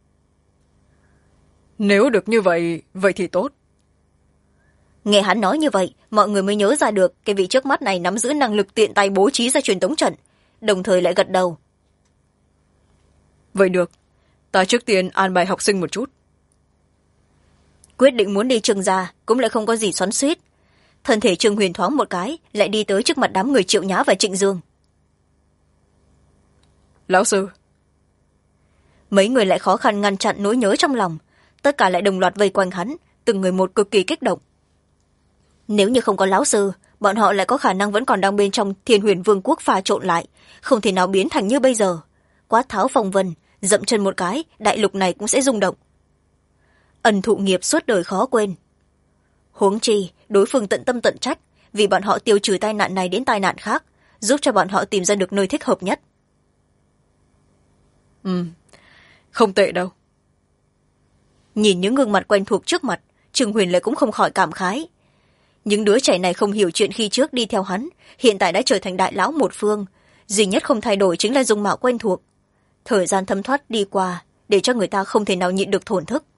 Nếu được như vậy, vậy thì tốt. Nghe hắn nói như vậy, mọi người mới nhớ ra được cái vị trước mắt này nắm giữ năng lực tiện tay bố trí ra truyền tống trận, đồng thời lại gật đầu. Vậy được, ta trước tiên an bài học sinh một chút. Quyết định muốn đi Trương gia cũng lại không có gì xoắn xuýt. Thân thể Trương Huyền thoáng một cái, lại đi tới trước mặt đám người Triệu Nhã và Trịnh Dương. Lão sư. Mấy người lại khó khăn ngăn chặn nỗi nhớ trong lòng, tất cả lại đồng loạt vây quanh hắn, từng người một cực kỳ kích động. Nếu như không có lão sư, bọn họ lại có khả năng vẫn còn đang bên trong Thiên Huyền Vương quốc pha trộn lại, không thể nào biến thành như bây giờ. Quát tháo phong vân, dậm chân một cái, đại lục này cũng sẽ rung động. Ân thụ nghiệp suốt đời khó quên. Huống chi, đối phương tận tâm tận trách, vì bọn họ tiêu trừ tai nạn này đến tai nạn khác, giúp cho bọn họ tìm ra được nơi thích hợp nhất. Không tệ đâu. Nhìn những gương mặt quen thuộc trước mặt, Trương Huyền lại cũng không khỏi cảm khái. Những đứa trẻ này không hiểu chuyện khi trước đi theo hắn, hiện tại đã trở thành đại lão một phương. Duy nhất không thay đổi chính là dung mạo quen thuộc. Thời gian thấm thoát đi qua, để cho người ta không thể nào nhịn được thổn thức.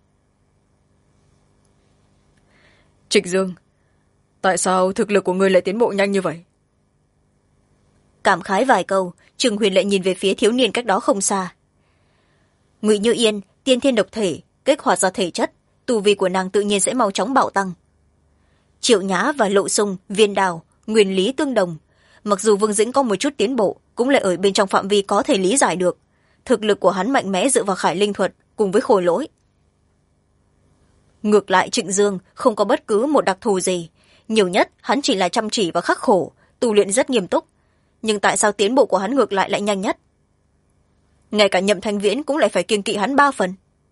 Trịnh Dương, tại sao thực lực của ngươi lại tiến bộ nhanh như vậy? Cảm khái vài câu, Trương Huyền lại nhìn về phía thiếu niên cách đó không xa. Ngụy Như Yên tiên thiên độc thể, kích hoạt ra thể chất, tu vi của nàng tự nhiên sẽ mau chóng bạo tăng. Triệu Nhã và Lộ Sung, Viên Đào, nguyên lý tương đồng, mặc dù Vương Dĩnh có một chút tiến bộ, cũng lại ở bên trong phạm vi có thể lý giải được. Thực lực của hắn mạnh mẽ dựa vào khải linh thuật cùng với khôi lỗi. Ngược lại Trịnh Dương không có bất cứ một đặc thù gì, nhiều nhất hắn chỉ là chăm chỉ và khắc khổ, tu luyện rất nghiêm túc, nhưng tại sao tiến bộ của hắn ngược lại nhanh nhất? Ngay cả Nhậm Thanh Viễn cũng lại phải kiêng kỵ hắn 3 phần.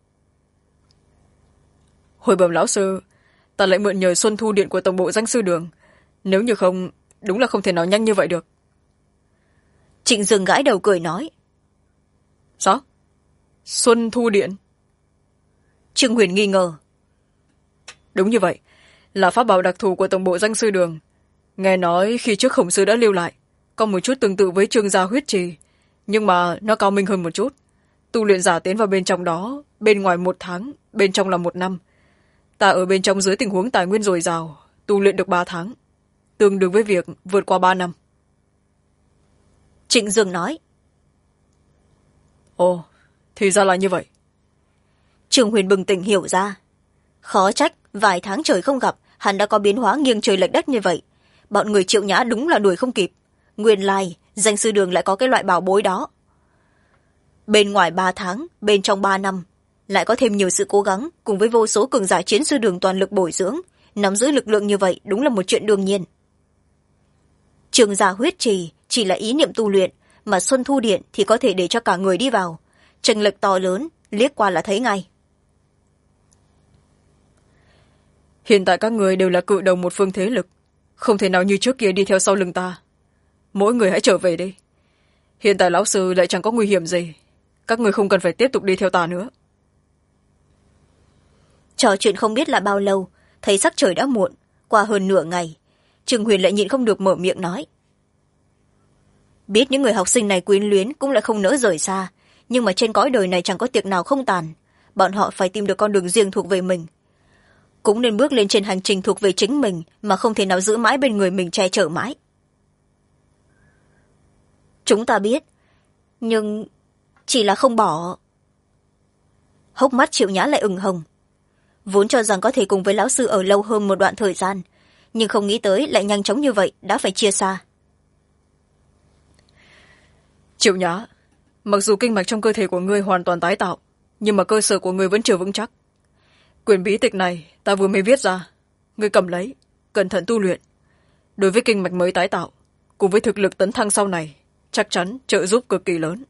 Hồi bẩm lão sư, ta lại mượn nhờ Xuân Thu Điện của tổng bộ danh sư đường, nếu như không, đúng là không thể nào nhanh như vậy được. Trịnh Dương gãi đầu cười nói. Sao? Xuân Thu Điện? Trương Huyền nghi ngờ. Đúng như vậy, là pháp bảo đặc thù của tổng bộ danh sư đường. Nghe nói khi trước Khổng sư đã lưu lại, có một chút tương tự với Trương gia huyết trì, nhưng mà nó cao minh hơn một chút. Tu luyện giả tiến vào bên trong đó, bên ngoài 1 tháng, bên trong là 1 năm. Ta ở bên trong dưới tình huống tài nguyên dồi dào, tu luyện được 3 tháng, tương đương với việc vượt qua 3 năm. Trịnh Dương nói. Ồ, thì ra là như vậy. Trương Huyền bừng tỉnh hiểu ra. Khó trách vài tháng trời không gặp, hắn đã có biến hóa nghiêng trời lệch đất như vậy. Bọn người Triệu Nhã đúng là đuổi không kịp. Nguyên lai danh sư đường lại có cái loại bảo bối đó. Bên ngoài 3 tháng, bên trong 3 năm, lại có thêm nhiều sự cố gắng cùng với vô số cường giả chiến sư đường toàn lực bồi dưỡng, nắm giữ lực lượng như vậy đúng là một chuyện đương nhiên. Trường gia huyết trì chỉ là ý niệm tu luyện, mà Xuân Thu Điện thì có thể để cho cả người đi vào. Chênh lệch to lớn, liếc qua là thấy ngay. Hiện tại các người đều là cự đầu một phương thế lực, không thể nào như trước kia đi theo sau lưng ta. Mỗi người hãy trở về đi. Hiện tại lão sư lại chẳng có nguy hiểm gì, các người không cần phải tiếp tục đi theo ta nữa. Trò chuyện không biết là bao lâu, thấy sắc trời đã muộn, qua hơn nửa ngày, Trương Huyền lại nhịn không được mở miệng nói. Biết những người học sinh này quyến luyến cũng lại không nỡ rời xa, nhưng mà trên cõi đời này chẳng có tiệc nào không tàn, bọn họ phải tìm được con đường riêng thuộc về mình. Cũng nên bước lên trên hành trình thuộc về chính mình, mà không thể nào giữ mãi bên người mình che chở mãi. Chúng ta biết, nhưng chỉ là không bỏ. Hốc mắt Triệu Nhã lại ửng hồng. Vốn cho rằng có thể cùng với lão sư ở lâu hơn một đoạn thời gian, nhưng không nghĩ tới lại nhanh chóng như vậy đã phải chia xa. Triệu Nhã, mặc dù kinh mạch trong cơ thể của ngươi hoàn toàn tái tạo, nhưng mà cơ sở của ngươi vẫn chưa vững chắc. Quyển bí tịch này ta vừa mới viết ra, ngươi cầm lấy, cẩn thận tu luyện. Đối với kinh mạch mới tái tạo, cùng với thực lực tấn thăng sau này, chắc chắn trợ giúp cực kỳ lớn.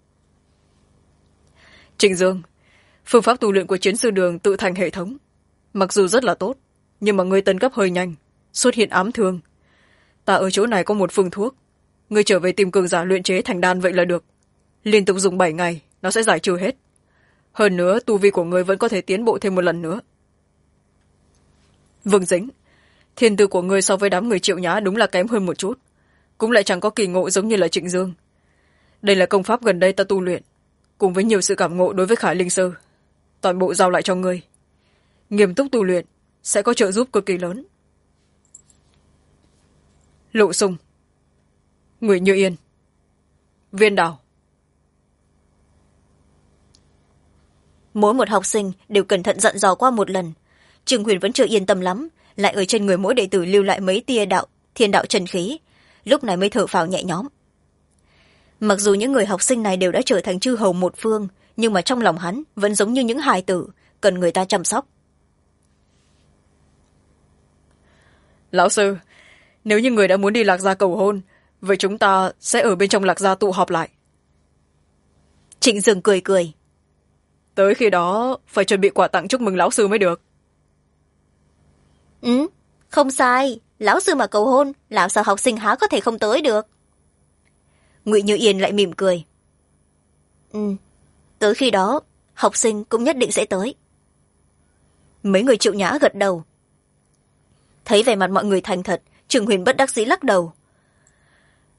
Trịnh Dương, phương pháp tu luyện của chiến sư đường tự thành hệ thống, mặc dù rất là tốt, nhưng mà ngươi tấn cấp hơi nhanh, xuất hiện ám thương. Ta ở chỗ này có một phương thuốc, ngươi trở về tìm cường giả luyện chế thành đan vậy là được. Liên tục dùng 7 ngày, nó sẽ giải trừ hết. Hơn nữa, tu vi của ngươi vẫn có thể tiến bộ thêm một lần nữa. Vương Dĩnh, thiên tư của ngươi so với đám người Triệu Nhã đúng là kém hơn một chút, cũng lại chẳng có kỳ ngộ giống như là Trịnh Dương. Đây là công pháp gần đây ta tu luyện, cùng với nhiều sự cảm ngộ đối với Khải Linh Sư, toàn bộ giao lại cho ngươi. Nghiêm túc tu luyện sẽ có trợ giúp cực kỳ lớn. Lộ Sung, Ngụy Như Yên, Viên Đào. Mỗi một học sinh đều cẩn thận dặn dò qua một lần. Trương Huyền vẫn chưa yên tâm lắm, lại ở trên người mỗi đệ tử lưu lại mấy tia thiên đạo chân khí, lúc này mới thở phào nhẹ nhõm. Mặc dù những người học sinh này đều đã trở thành chư hầu một phương, nhưng mà trong lòng hắn vẫn giống như những hài tử, cần người ta chăm sóc. Lão sư, nếu như người đã muốn đi Lạc Gia cầu hôn, vậy chúng ta sẽ ở bên trong Lạc Gia tụ họp lại. Trịnh Dương cười cười. Tới khi đó phải chuẩn bị quà tặng chúc mừng lão sư mới được. Ừ, không sai, lão sư mà cầu hôn, làm sao học sinh há có thể không tới được. Ngụy Như Yên lại mỉm cười. Ừ, tới khi đó học sinh cũng nhất định sẽ tới. Mấy người Triệu Nhã gật đầu. Thấy vẻ mặt mọi người thành thật, Trương Huyền bất đắc dĩ lắc đầu.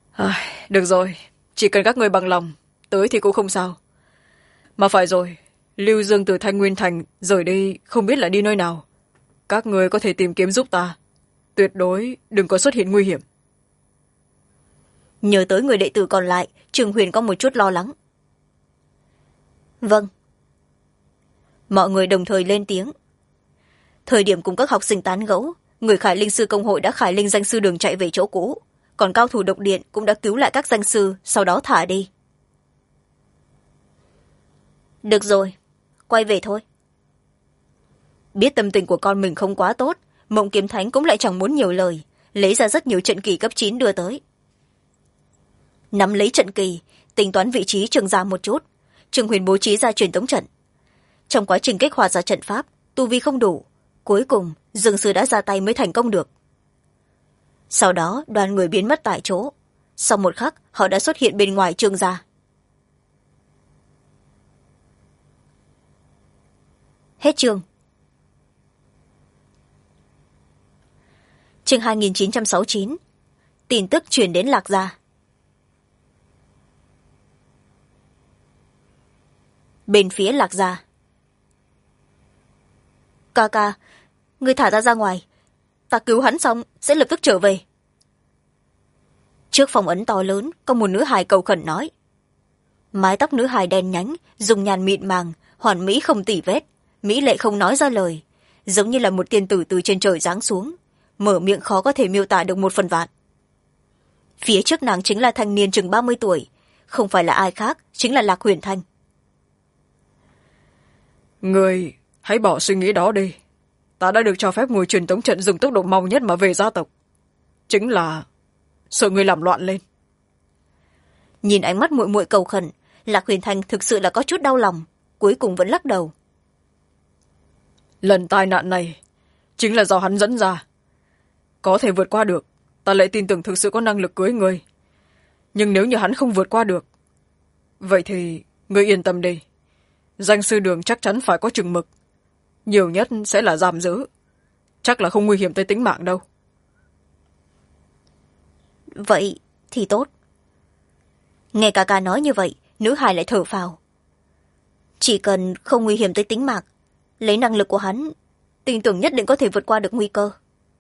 Được rồi, chỉ cần các người bằng lòng, tới thì cũng không sao. Mà phải rồi, lưu dương từ thanh nguyên thành rời đi không biết là đi nơi nào. Các người có thể tìm kiếm giúp ta, tuyệt đối đừng có xuất hiện nguy hiểm. Nhớ tới người đệ tử còn lại, Trương Huyền có một chút lo lắng. Vâng. Mọi người đồng thời lên tiếng. Thời điểm cùng các học sinh tán gẫu, người khải linh sư công hội đã khải linh danh sư đường chạy về chỗ cũ, còn cao thủ độc điện cũng đã cứu lại các danh sư, sau đó thả đi. Được rồi, quay về thôi. Biết tâm tình của con mình không quá tốt, Mộng Kiếm Thánh cũng lại chẳng muốn nhiều lời, lấy ra rất nhiều trận kỳ cấp 9 đưa tới. Nắm lấy trận kỳ, tính toán vị trí Trương gia một chút, Trương Huyền bố trí ra truyền tống trận. Trong quá trình kích hoạt ra trận pháp, tu vi không đủ, cuối cùng Dương sư đã ra tay mới thành công được. Sau đó đoàn người biến mất tại chỗ, sau một khắc họ đã xuất hiện bên ngoài Trương gia. Hết chương. Chương 2969. Tin tức truyền đến Lạc gia. Bên phía Lạc gia. Ca ca, người thả ta ra ngoài, ta cứu hắn xong sẽ lập tức trở về. Trước phòng ấn to lớn có một nữ hài cầu khẩn nói. Mái tóc nữ hài đen nhánh, dùng nhàn mịn màng, hoàn mỹ không tỉ vết, mỹ lệ không nói ra lời, giống như là một tiên tử từ trên trời giáng xuống, mở miệng khó có thể miêu tả được 1/1000. Phía trước nàng chính là thanh niên chừng 30 tuổi, không phải là ai khác, chính là Lạc Huyền Thanh. Người hãy bỏ suy nghĩ đó đi, ta đã được cho phép ngồi truyền tống trận dùng tốc độ mau nhất mà về gia tộc, chính là sợ người làm loạn lên. Nhìn ánh mắt muội muội cầu khẩn, Lạc Huyền Thanh thực sự là có chút đau lòng, cuối cùng vẫn lắc đầu. Lần tai nạn này chính là do hắn dẫn ra, có thể vượt qua được, ta lại tin tưởng thực sự có năng lực cưới người. Nhưng nếu như hắn không vượt qua được, vậy thì người yên tâm đi, danh sư đường chắc chắn phải có chừng mực, nhiều nhất sẽ là giam giữ, chắc là không nguy hiểm tới tính mạng đâu. Vậy thì tốt. Nghe ca ca nói như vậy, nữ hài lại thở phào. Chỉ cần không nguy hiểm tới tính mạng, lấy năng lực của hắn, tin tưởng nhất định có thể vượt qua được nguy cơ.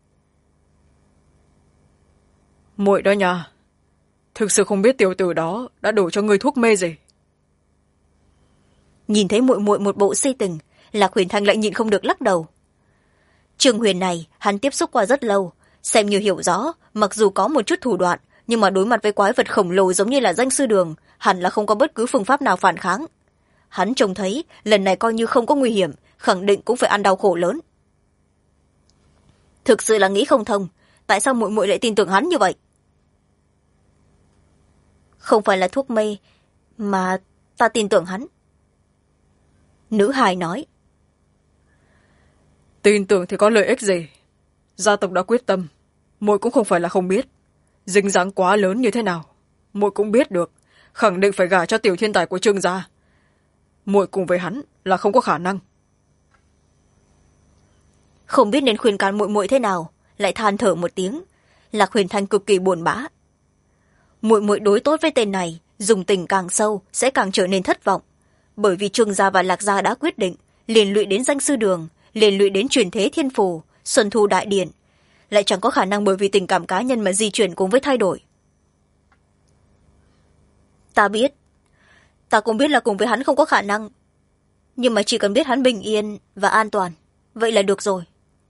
Muội đó nha, thực sự không biết tiểu tử đó đã đổ cho người thuốc mê gì. Nhìn thấy muội muội một bộ si tình, Lạc Huyền Thanh lại nhịn không được lắc đầu. Trương Huyền này hắn tiếp xúc qua rất lâu, xem như hiểu rõ, mặc dù có một chút thủ đoạn, nhưng mà đối mặt với quái vật khổng lồ giống như là danh sư đường, hẳn là không có bất cứ phương pháp nào phản kháng. Hắn trông thấy lần này coi như không có nguy hiểm, khẳng định cũng phải ăn đau khổ lớn. Thực sự là nghĩ không thông, tại sao muội muội lại tin tưởng hắn như vậy? Không phải là thuốc mê, mà ta tin tưởng hắn. Nữ hài nói. Tin tưởng thì có lợi ích gì? Gia tộc đã quyết tâm, muội cũng không phải là không biết. Dính dáng quá lớn như thế nào, muội cũng biết được, khẳng định phải gả cho tiểu thiên tài của Trương gia. Muội cùng với hắn là không có khả năng. Không biết nên khuyên can muội muội thế nào, lại than thở một tiếng. Lạc Huyền Thanh cực kỳ buồn bã. Muội muội đối tốt với tên này, dùng tình càng sâu sẽ càng trở nên thất vọng, bởi vì Trương gia và Lạc gia đã quyết định, liền lụy đến danh sư đường, liền lụy đến truyền thế thiên phù, xuân thu đại điển, lại chẳng có khả năng bởi vì tình cảm cá nhân mà di chuyển cùng với thay đổi. Ta biết, ta cũng biết là cùng với hắn không có khả năng, nhưng mà chỉ cần biết hắn bình yên và an toàn, vậy là được rồi.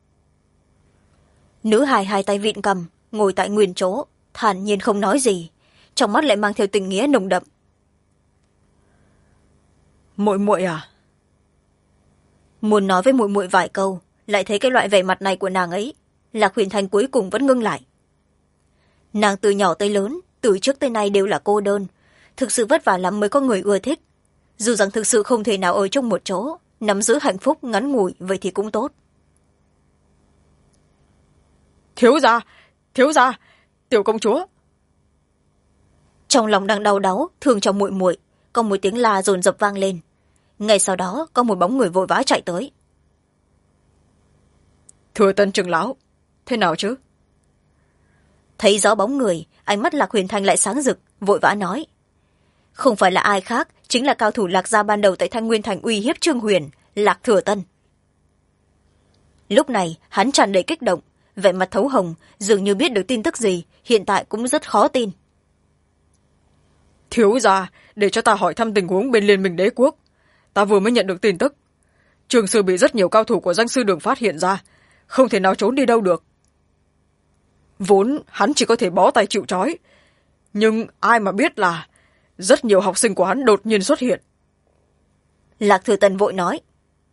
Nữ hài hai tay vịn cầm, ngồi tại nguyên chỗ, thản nhiên không nói gì, trong mắt lại mang theo tình nghĩa nồng đậm. Muội muội à? Muốn nói với muội muội vài câu, lại thấy cái loại vẻ mặt này của nàng ấy, Lạc Huyền Thanh cuối cùng vẫn ngưng lại. Nàng từ nhỏ tới lớn, từ trước tới nay đều là cô đơn, thực sự vất vả lắm mới có người ưa thích. Dù rằng thực sự không thể nào ở chung một chỗ, nắm giữ hạnh phúc ngắn ngủi, vậy thì cũng tốt. Thiếu gia, tiểu công chúa. Trong lòng đang đau đáu, thương cho muội muội, có một tiếng la dồn dập vang lên. Ngay sau đó có một bóng người vội vã chạy tới. Thừa Tân trưởng lão, thế nào chứ? Thấy rõ bóng người, ánh mắt Lạc Huyền Thanh lại sáng rực, vội vã nói. Không phải là ai khác, chính là cao thủ Lạc gia ban đầu tại Thanh Nguyên Thành uy hiếp Trương Huyền, Lạc Thừa Tân. Lúc này hắn tràn đầy kích động, vẻ mặt thấu hồng, dường như biết được tin tức gì, hiện tại cũng rất khó tin. Thiếu gia, để cho ta hỏi thăm tình huống bên Liên minh đế quốc. Ta vừa mới nhận được tin tức. Trường sư bị rất nhiều cao thủ của danh sư đường phát hiện ra, không thể nào trốn đi đâu được. Vốn hắn chỉ có thể bó tay chịu trói, nhưng ai mà biết là rất nhiều học sinh của hắn đột nhiên xuất hiện. Lạc Thừa Tân vội nói.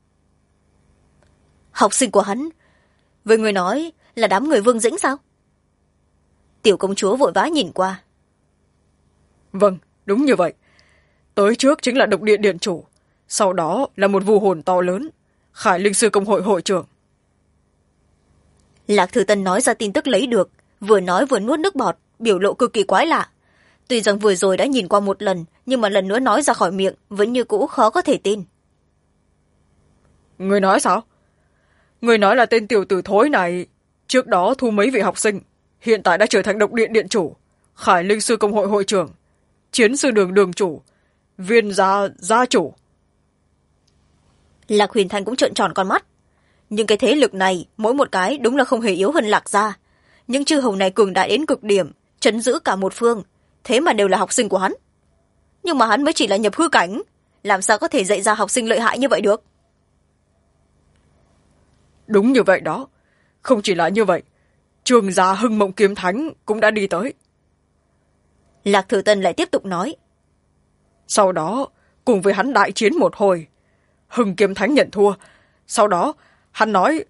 Học sinh của hắn? Với người nói là đám người Vương Dĩnh sao? Tiểu công chúa vội vã nhìn qua. Vâng, đúng như vậy. Tới trước chính là Độc Địa Điện chủ, sau đó là một vu hồn to lớn, Khải Linh sư công hội hội trưởng. Lạc Thừa Tân nói ra tin tức lấy được, vừa nói vừa nuốt nước bọt, biểu lộ cực kỳ quái lạ. Tuy rằng vừa rồi đã nhìn qua một lần, nhưng mà lần nữa nói ra khỏi miệng vẫn như cũ khó có thể tin. Người nói sao? Người nói là tên tiểu tử thối này trước đó thu mấy vị học sinh, hiện tại đã trở thành Độc Điện Điện chủ, Khải Linh sư công hội hội trưởng, Chiến sư đường đường chủ, Viên gia gia chủ. Lạc Huyền Thanh cũng trợn tròn con mắt. Nhưng cái thế lực này mỗi một cái đúng là không hề yếu hơn Lạc gia. Những chư hầu này cường đại đến cực điểm, trấn giữ cả một phương, thế mà đều là học sinh của hắn. Nhưng mà hắn mới chỉ là nhập hư cảnh, làm sao có thể dạy ra học sinh lợi hại như vậy được? Đúng như vậy đó. Không chỉ là như vậy, Trường gia Hưng Mộng Kiếm Thánh cũng đã đi tới. Lạc Thừa Tân lại tiếp tục nói. Sau đó cùng với hắn đại chiến một hồi, Hưng Kiếm Thánh nhận thua. Sau đó hắn nói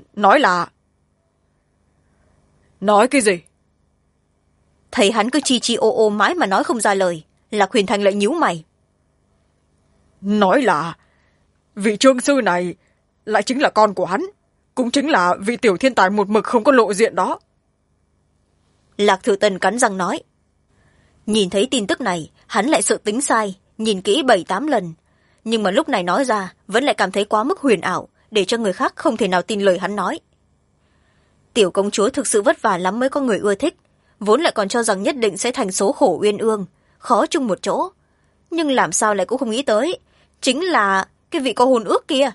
cái gì? Thấy hắn cứ chi chi ô ô mãi mà nói không ra lời, Lạc Huyền Thanh lại nhíu mày. Nói là vị trương sư này lại chính là con của hắn, cũng chính là vị tiểu thiên tài một mực không có lộ diện đó. Lạc Thừa Tân cắn răng nói. Nhìn thấy tin tức này, hắn lại sợ tính sai, nhìn kỹ 7-8 lần. Nhưng mà lúc này nói ra, vẫn lại cảm thấy quá mức huyền ảo, để cho người khác không thể nào tin lời hắn nói. Tiểu công chúa thực sự vất vả lắm mới có người ưa thích, vốn lại còn cho rằng nhất định sẽ thành số khổ uyên ương, khó chung một chỗ. Nhưng làm sao lại cũng không nghĩ tới, chính là cái vị có hồn ước kia.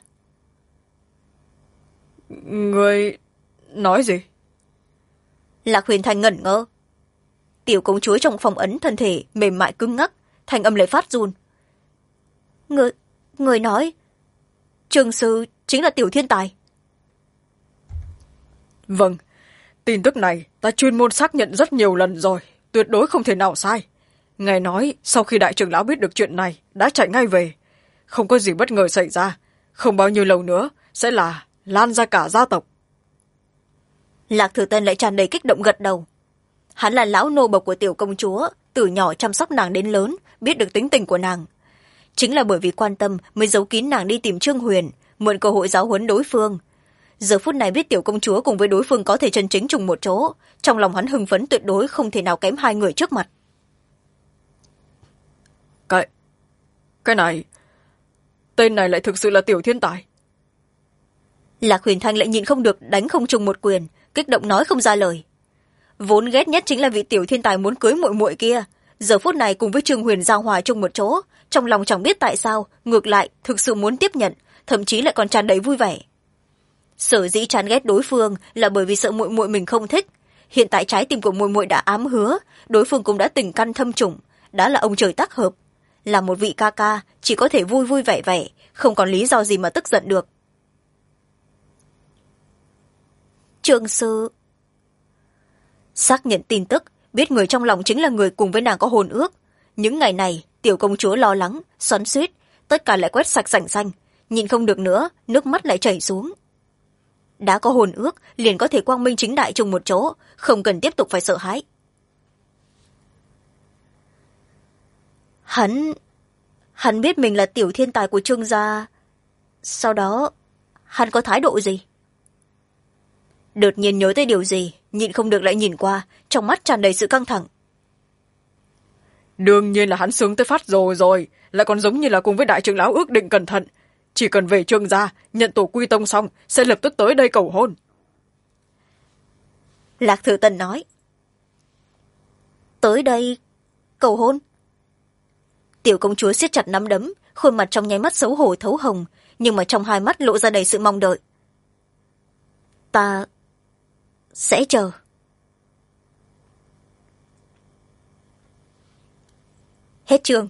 Người nói gì? Lạc Huyền Thanh ngẩn ngơ. Tiểu công chúa trong phòng ấn thân thể mềm mại cứng ngắc, thanh âm lại phát run. Người nói Trường sư chính là tiểu thiên tài. Vâng, tin tức này ta chuyên môn xác nhận rất nhiều lần rồi, tuyệt đối không thể nào sai. Ngài nói sau khi đại trưởng lão biết được chuyện này đã chạy ngay về, không có gì bất ngờ xảy ra, không bao nhiêu lâu nữa sẽ là lan ra cả gia tộc. Lạc Thừa Tân lại tràn đầy kích động gật đầu. Hắn là lão nô bộc của tiểu công chúa, từ nhỏ chăm sóc nàng đến lớn, biết được tính tình của nàng. Chính là bởi vì quan tâm mới giấu kín nàng đi tìm Trương Huyền, mượn cơ hội giáo huấn đối phương. Giờ phút này biết tiểu công chúa cùng với đối phương có thể chân chính trùng một chỗ, trong lòng hắn hưng phấn tuyệt đối không thể nào kém hai người trước mặt. Cái này, tên này lại thực sự là tiểu thiên tài. Lạc Huyền Thanh lại nhịn không được đánh không trùng một quyền, kích động nói không ra lời. Vốn ghét nhất chính là vị tiểu thiên tài muốn cưới muội muội kia, giờ phút này cùng với Trương Huyền giao hòa chung một chỗ, trong lòng chẳng biết tại sao ngược lại thực sự muốn tiếp nhận, thậm chí lại còn tràn đầy vui vẻ. Sở dĩ chán ghét đối phương là bởi vì sợ muội muội mình không thích, hiện tại trái tim của muội muội đã ám hứa, đối phương cũng đã tình căn thâm trùng, đã là ông trời tác hợp, là một vị ca ca chỉ có thể vui vui vẻ vẻ, không còn lý do gì mà tức giận được. Trương sư xác nhận tin tức, biết người trong lòng chính là người cùng với nàng có hồn ước. Những ngày này tiểu công chúa lo lắng xoắn xuýt, tất cả lại quét sạch sành xanh, nhìn không được nữa, nước mắt lại chảy xuống. Đã có hồn ước liền có thể quang minh chính đại chung một chỗ, không cần tiếp tục phải sợ hãi. Hắn biết mình là tiểu thiên tài của Trương gia, sau đó hắn có thái độ gì? Đột nhiên nhớ tới điều gì, nhịn không được lại nhìn qua, trong mắt tràn đầy sự căng thẳng. Đương nhiên là hắn sướng tới phát rồi, lại còn giống như là cùng với đại trưởng lão ước định cẩn thận, chỉ cần về Trương gia nhận tổ quy tông xong sẽ lập tức tới đây cầu hôn. Lạc Thừa Tân nói. Tới đây cầu hôn? tiểu công chúa siết chặt nắm đấm, khuôn mặt trong nháy mắt xấu hổ thấu hồng, nhưng mà trong hai mắt lộ ra đầy sự mong đợi. Ta sẽ chờ. Hết chương.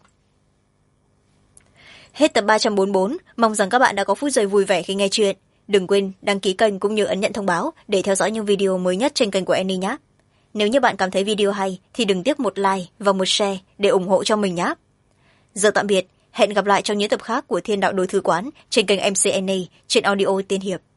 Hết tập 344, mong rằng các bạn đã có phút giây vui vẻ khi nghe chuyện. Đừng quên đăng ký kênh cũng như ấn nhận thông báo để theo dõi những video mới nhất trên kênh của Annie nhé. Nếu như bạn cảm thấy video hay thì đừng tiếc một like và một share để ủng hộ cho mình nhé. Giờ tạm biệt, hẹn gặp lại trong những tập khác của Thiên Đạo Đối Thư Quán trên kênh MC Annie trên Audio Tiên Hiệp.